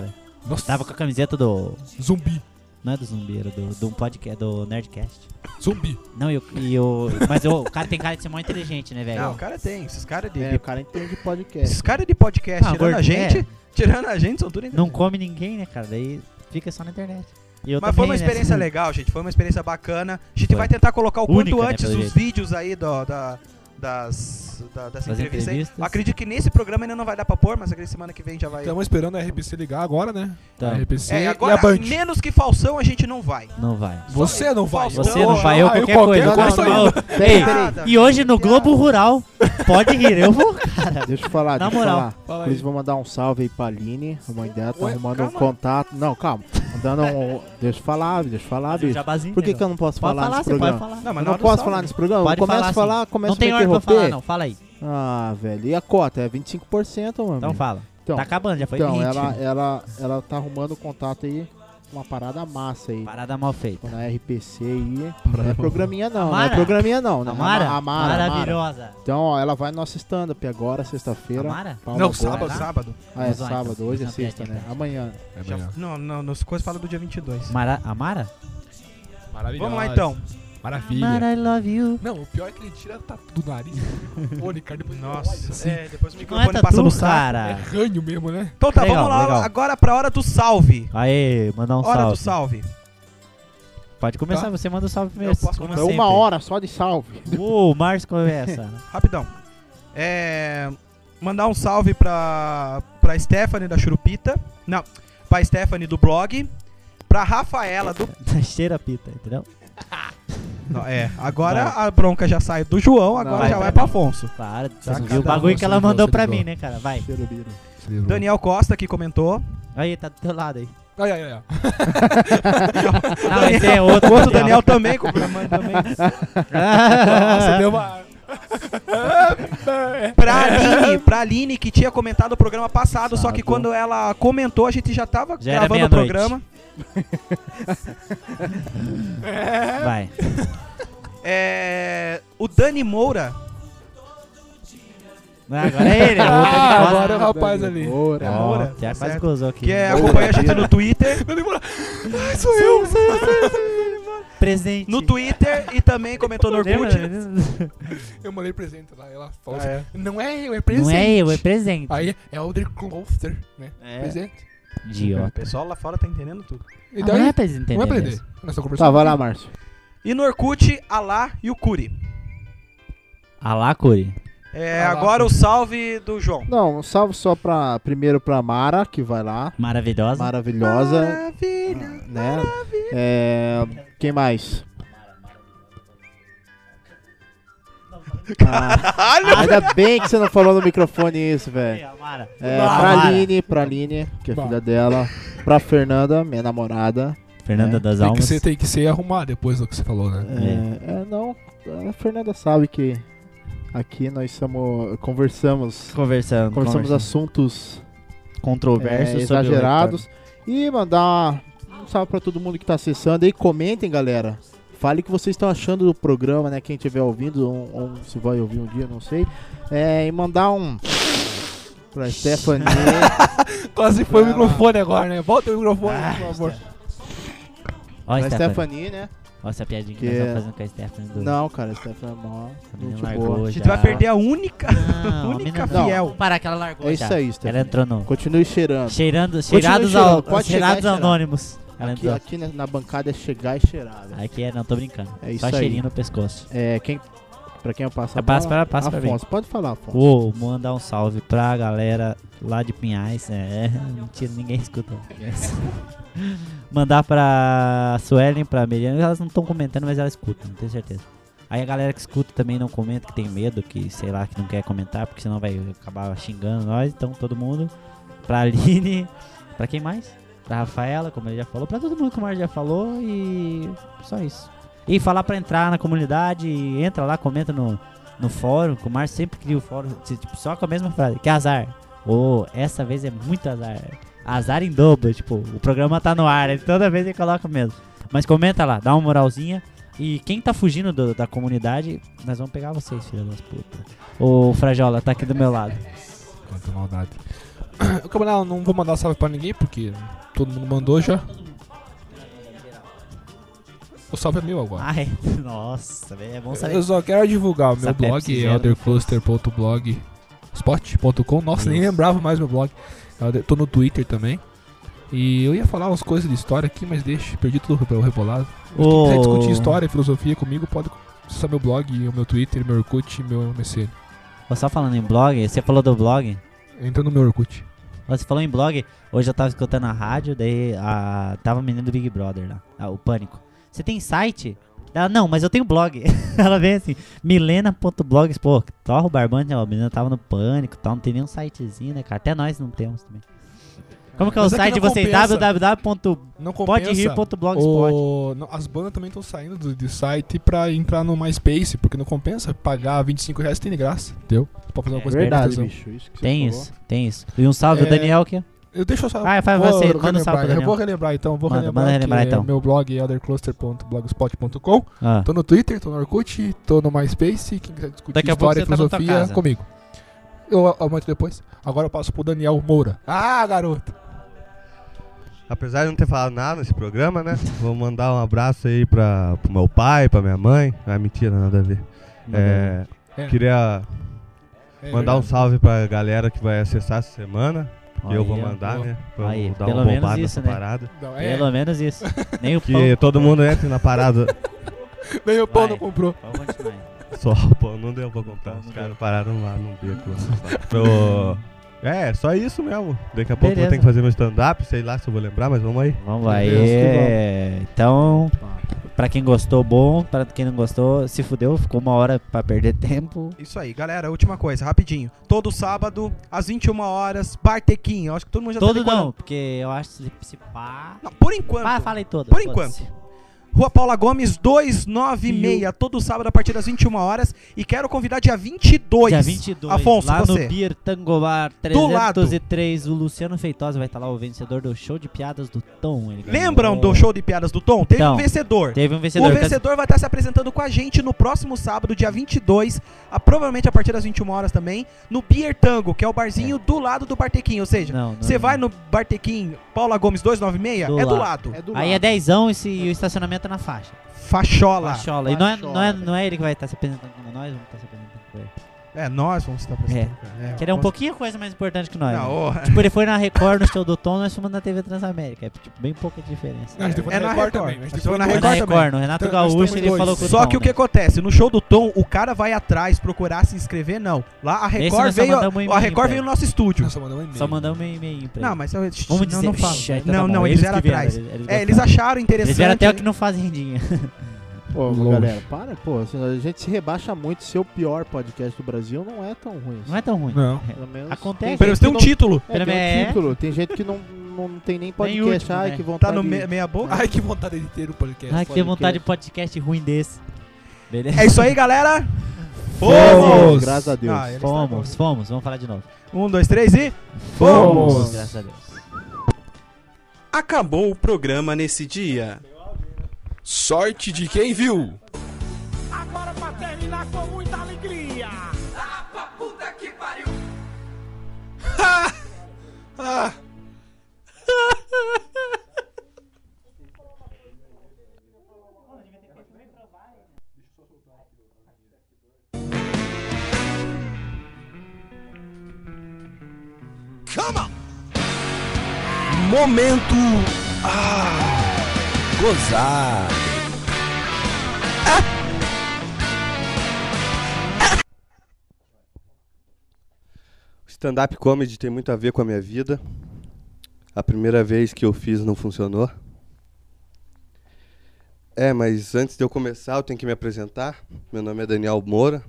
Nossa. Tava com a camiseta do... Zumbi. Não é do Zumbi, era do, do, podcast, do Nerdcast. Zumbi. Não, e o... E o mas o, o cara tem cara de ser mó inteligente, né, velho? Não, o cara tem. Esses caras de, É, de- o cara entende podcast. esses cara de podcast, Ah, tirando gordo, a gente, é. tirando a gente, são tudo Não come ninguém, né, cara? Daí fica só na internet. E eu Mas foi também, uma né, experiência assim, legal, gente. Foi uma experiência bacana. A gente Foi. vai tentar colocar o quanto Única, né, antes pelo os jeito. vídeos aí do, da, das, da, das Das entrevistas aí. entrevistas. Eu acredito que nesse programa ainda não vai dar pra pôr, mas acredito que semana que vem já vai. Estamos esperando a R P C ligar agora, né? Tá. A R P C É, e a agora, Band. menos que falsão, a gente não vai. Não vai. Você não vai. Faustão, Você não vai, eu Ah, qualquer, qualquer coisa. coisa Não, tô não, indo. Ei, Piada. e hoje no Globo Rural, pode rir, eu vou, cara. Deixa eu falar, Na deixa eu moral. falar. Fala Por aí. isso vou mandar um salve aí pra Aline. A mãe dela tá Ué, arrumando calma. um contato. Não, calma. Mandando um. Deixa eu falar, deixa eu falar, bicho. Jabazinho, Por que, né, que eu não posso Pode falar falar, nesse você pode programa? falar. Não, Eu mas na não hora do posso salve. falar nesse programa? Pode eu começo falar a falar, assim. começo Não tem a me ordem pra interromper. falar, não. Fala aí. Ah, velho. E a cota? É vinte e cinco por cento, mano. Então fala. Então, Tá acabando, já foi então vinte. ela, ela, ela tá arrumando um contato aí. Uma parada massa aí. Parada mal feita. Na R P C aí. Não é programinha não, não Amara? é programinha não. né? Amara? Ama- Amara, Amara. Maravilhosa. Então, ó, ela vai no nosso stand-up agora, sexta-feira. Amara? Palma Não, Gomes. sábado. Sábado. Ah, é Vamos lá, sábado, então. hoje é Não, sexta, tem né? aqui. Amanhã. É Já- amanhã. não, não, nas coisas fala do dia vinte e dois. Mara... Amara? Maravilhoso. Vamos lá então. Maravilha. Amara, I love you. Não, o pior é que ele tira tatu do nariz. Ô, Ricardo, depois Nossa, assim. é, depois o Não é microfone tatu, passa no saco. É cara. ranho mesmo, né? Então tá, Legal, vamos lá legal. agora pra hora do salve. Aê, mandar um Hora salve. do salve. Pode começar, Tá. você manda o salve primeiro. Eu posso como começar? É sempre. uma hora só de salve. Ô, o Márcio começa. Rapidão. É, mandar um salve pra, pra Stephanie da Churupita. Não, pra Stephanie do blog. Pra Rafaela do... Cheira a pita, entendeu? Não, é, agora a bronca já sai do João, agora Não, já vai vai pra pro Afonso. Para, você Tá, não viu o cada bagulho um, que ela você mandou ligou, pra você mim, ligou. né, cara? Vai. Daniel Costa que comentou. Aí, tá do teu lado aí. Ai, ai, ai. Não, esse é outro. O outro Daniel também, complemento também. Nossa, deu uma... Pra Aline, pra Aline que tinha comentado o programa passado, só que Passado. quando ela comentou, a gente já tava Já era gravando o meia-noite. programa. Vai. É, o Dani Moura. Ah, agora é ele. é o outro que Ah, gosta. agora é o rapaz ali. Moura. É Ó, Moura, o Thiago tá quase certo. gozou aqui. Que é, acompanha a gente no Twitter. Ai, sou eu. Presente. No Twitter e também comentou no Orkut. Lembra? Eu mandei presente lá. Ela falou Ah, é. assim: não é eu, é presente. Não é eu, é presente. Aí é o The Closter, né? É. Presente. O Idiota. pessoal lá fora tá entendendo tudo. E Ah, daí, não é presente, não é entendeu? prender. Nós estamos conversando. Tá, vai lá, aqui. Márcio. E no Orkut, Alá e o Curi. Alá, Curi. É, Alá, agora o Curi. salve do João. Não, um salve só pra, primeiro pra Mara, que vai lá. Maravilhosa. Maravilhosa. Maravilha. Né? É, quem mais? Ah, ainda bem que você não falou no microfone isso, Aí, velho. Amara. É, Bah, pra Mara. Aline, pra Aline, que é Bah. filha dela. Pra Fernanda, minha namorada. Fernanda É. das Tem que, Almas. ser, tem que ser arrumar depois do que você falou, né? É, é, não, a Fernanda sabe que aqui nós somos, conversamos, Conversando. conversamos conversando. assuntos Controversos. é, sobre o exagerados. E mandar um salve pra todo mundo que tá acessando aí. Comentem, galera. Fale o que vocês estão achando do programa, né? Quem estiver ouvindo, ou, ou se vai ouvir um dia, não sei. É, e mandar um pra Stephanie. Quase foi o Vai lá. microfone agora, né? Volta o microfone, Ah, por favor. Ó, a pra Stephanie. Stephanie, né? Ó, essa piadinha que, Que nós é- estamos fazendo com a Stephanie. Do... Não, cara, a Stephanie é mó. A menina Gente largou boa. A gente já. vai perder a única, Não, a única menina- fiel. Não, para que ela largou É já. isso aí, Ela Stephanie. entrou no... Continue cheirando. Cheirando, cheirados, cheirando, ao, pode cheirados chegar e cheirar. anônimos. Ela Aqui, entrou. aqui na, na bancada é chegar e cheirar, velho. Aqui é, não, tô brincando. É isso Só aí. cheirinho no pescoço. É, quem, pra quem eu passo a Passa bola? pra- passa pra mim. Afonso, pode falar, Afonso. Vou mandar um salve pra galera lá de Pinhais. É, mentira, ninguém escuta. Mandar pra Suelen, pra Meriana. Elas não estão comentando, mas elas escutam, não tenho certeza. Aí a galera que escuta também não comenta, que tem medo, que sei lá, que não quer comentar, porque senão vai acabar xingando nós. Então todo mundo. Pra Aline. Pra quem mais? Pra Rafaela, como ele já falou. Pra todo mundo que o Mário já falou. E só isso. E falar pra entrar na comunidade. Entra lá, comenta no, no fórum. Que o Márcio sempre cria o fórum. Tipo, só com a mesma frase. Que azar. Ô, essa vez é muito azar. Azar em dobro. Tipo, o programa tá no ar. Ele toda vez ele coloca mesmo. Mas comenta lá, dá uma moralzinha. E quem tá fugindo do- da comunidade, nós vamos pegar vocês, filha das putas. O Frajola tá aqui do meu lado. Quanta maldade. Eu, camarada, não vou mandar salve pra ninguém, porque todo mundo mandou já. O salve é meu agora. Ai, nossa, velho, é bom saber. Eu só quero divulgar o meu Essa blog, Pepsi Zero elder cluster ponto blogspot ponto com. Nossa, Isso. nem lembrava mais meu blog. Eu tô no Twitter também. E eu ia falar umas coisas de história aqui, mas deixa, perdi tudo o rebolado. Mas quem quiser Ô. discutir história e filosofia comigo, pode acessar meu blog, o meu Twitter, meu Orkut e meu M S N. Ô, só falando em blog, você falou do blog? Entra no meu Orkut. Você falou em blog, hoje eu tava escutando a rádio, daí a, tava a menina do Big Brother lá, a, o Pânico. Você tem site? Ela, não, mas eu tenho blog. Ela vem assim, milena ponto blogspot. Pô, torra o barbante, ó, a menina tava no Pânico e tal, não tem nenhum sitezinho, né, cara? Até nós não temos também. Como que é o Mas é que site de não vocês? compensa. w w w ponto Não compensa. podrir ponto blogspot. O... não, as bandas também estão saindo do, do site pra entrar no MySpace, porque não compensa pagar vinte e cinco reais, tem de graça, entendeu? Pra fazer uma É coisa Verdade, com bicho. Isso que você Tem falou. isso, tem isso. E um salve É, o Daniel aqui. Eu deixo eu só. Ah, faz vou você, manda um relembrar. salve pro Eu Daniel. vou relembrar então, vou Manda, relembrar. manda relembrar, que então. É meu blog elder cluster ponto blogspot ponto com. Ah. Tô no Twitter, tô no Orkut, tô no MySpace. Quem quiser discutir Daqui a pouco história e você tá na tua filosofia, casa. comigo. Eu aumento depois. Agora eu passo pro Daniel Moura. Ah, garoto. Apesar de não ter falado nada nesse programa, né? Vou mandar um abraço aí pra, pro meu pai, pra minha mãe. Ah, mentira, nada a ver. É, É. queria É, mandar um verdade. salve pra galera que vai acessar essa semana. Que eu vou Olha, mandar, boa. né? Pra Aí, eu dar pelo uma menos bombada isso, nessa né? parada. Não, é. Pelo menos isso. Nem o pão. Que todo mundo entre na parada. Nem o pão Vai. não comprou. Pode continuar aí. Só o pão não deu pra comprar. Os caras pararam lá no beco. Lá. Pro... É, só isso mesmo. Daqui a pouco eu Beleza. vou ter que fazer meu stand-up. Sei lá se eu vou lembrar, mas vamos aí. Vamos lá. Beleza, é... Então, pra quem gostou, bom. Pra quem não gostou, se fudeu. Ficou uma hora pra perder tempo. Isso aí, galera, última coisa, rapidinho. Todo sábado, às vinte e uma horas, Bartequim. Eu acho que todo mundo já Todo tá decorando. não, porque eu acho que se, se pá... Não, por enquanto. Pá, falei todo. Por foda-se. enquanto. Rua Paula Gomes, duzentos e noventa e seis, todo sábado a partir das vinte e uma horas. E quero convidar dia vinte e dois. Dia vinte e dois, Afonso, lá você. no Beer Tangobar Do lado. trezentos e três, o Luciano Feitosa vai estar lá, o vencedor do show de piadas do Tom. Ele ganhou. Lembram do show de piadas do Tom? Teve Então, um vencedor. Teve um vencedor. O vencedor vai estar se apresentando com a gente no próximo sábado, dia vinte e dois, a, provavelmente a partir das vinte e uma horas também, no Beer Tango, que é o barzinho do lado do Bartequim. Ou seja, Não, não, você não. vai no Bartequim Paula Gomes duzentos e noventa e seis, Do é do lado. lado. É do Aí lado. é dezão e, se, e o estacionamento é na faixa. Fachola. Fachola. E não é, Fachola, não, é, velho. não é ele que vai estar se apresentando como nós, vamos estar se apresentando com ele. É, nós vamos estar apresentando. É. Que ele é um pouquinho coisa mais importante que nós. Não, né? ô, Tipo, ele foi na Record no show do Tom, nós fomos na T V Transamérica. É tipo, bem pouca diferença. Não, a gente foi É na na Record Record. também. A gente Nós foi fomos na na Foi na Record Record, no Renato Então, nós Gaúcho, estamos ele dois. falou com o Só Tom, que o que né? acontece? No show do Tom, o cara vai atrás procurar se inscrever, não. Lá a Esse Record nós só veio. mandamos um A e-mail Record pra veio ele. no nosso estúdio. Nós só mandamos um e-mail. Só mandamos um e-mail pra ele. Não, mas eu, Vamos não, dizer, não fala. Ixi, então tá não, bom, não, eles eles que vieram vieram, atrás. eles- eles É, eles gostaram. acharam interessante. Eles vieram até o que não fazem rendinha. Pô, Longe. galera, para, pô. assim, A gente se rebaixa muito. Ser o pior podcast do Brasil não é tão ruim. assim. Não é tão ruim. Não. Pelo menos Acontece. Pelo menos tem um gente que título. não- É, tem É. um título. Tem gente que não, não tem nem podcast. último, Ai, né? que vontade. Tá no me- meia boca. Ai, que vontade de ter o podcast. Ai, que podcast. vontade de podcast ruim desse. Beleza? É isso aí, galera. Fomos! Graças a Deus. Ah, ele Fomos, fomos. Vamos falar de novo. Um, dois, três e. Fomos! Graças a Deus. Acabou o programa nesse dia. Sorte de quem viu. Agora pra terminar com muita alegria. Ah! Momento. Ah, gozar. Stand-up comedy tem muito a ver com a minha vida. A primeira vez que eu fiz não funcionou. É, mas antes de eu começar, eu tenho que me apresentar. Meu nome é Daniel Moura.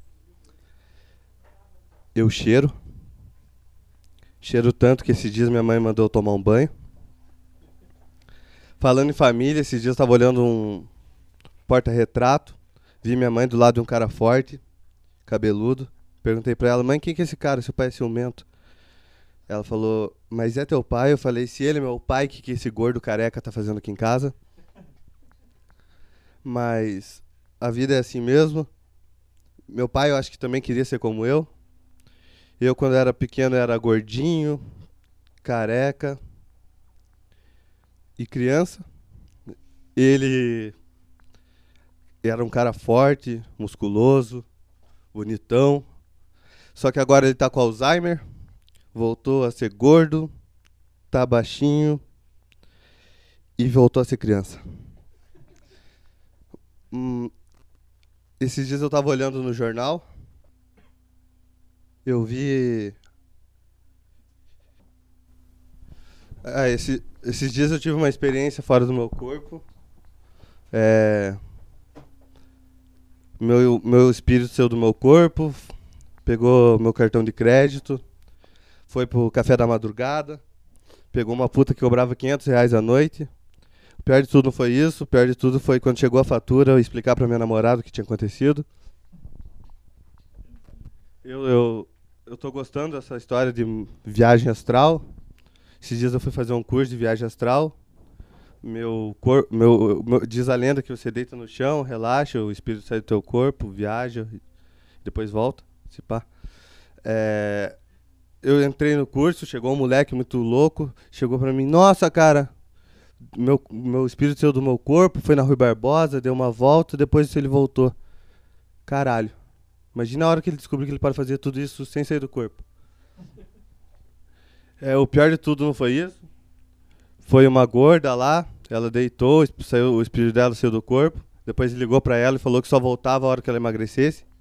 Eu cheiro. Cheiro tanto que esses dias minha mãe mandou eu tomar um banho. Falando em família, esses dias eu estava olhando um porta-retrato. Vi minha mãe do lado de um cara forte, cabeludo. Perguntei pra ela, mãe, quem que é esse cara? Seu pai é ciumento. Ela falou, mas é teu pai? Eu falei, se ele é meu pai, o que, que esse gordo careca tá fazendo aqui em casa? Mas a vida é assim mesmo. Meu pai, eu acho que também queria ser como eu. Eu, quando era pequeno, era gordinho, careca. e criança. Ele era um cara forte, musculoso, bonitão. Só que agora ele tá com Alzheimer, voltou a ser gordo, tá baixinho e voltou a ser criança. Hum, esses dias eu tava olhando no jornal, eu vi... Ah, esse, esses dias eu tive uma experiência fora do meu corpo. É... Meu, meu espírito saiu do meu corpo, pegou meu cartão de crédito, foi pro café da madrugada, pegou uma puta que cobrava quinhentos reais a noite. O pior de tudo não foi isso, o pior de tudo foi quando chegou a fatura eu explicar pra minha namorada o que tinha acontecido. Eu, eu, eu tô gostando dessa história de viagem astral. Esses dias eu fui fazer um curso de viagem astral. Meu corpo, meu, meu, diz a lenda que você deita no chão, relaxa, o espírito sai do teu corpo, viaja, depois volta, se pá. É, eu entrei no curso, chegou um moleque muito louco, chegou pra mim, nossa, cara, meu, meu espírito saiu do meu corpo, foi na Rui Barbosa, deu uma volta, depois ele voltou. Caralho, imagina a hora que ele descobriu que ele pode fazer tudo isso sem sair do corpo. É, o pior de tudo não foi isso. Foi uma gorda lá, ela deitou, saiu, o espírito dela saiu do corpo. Depois ele ligou pra ela e falou que só voltava a hora que ela emagrecesse.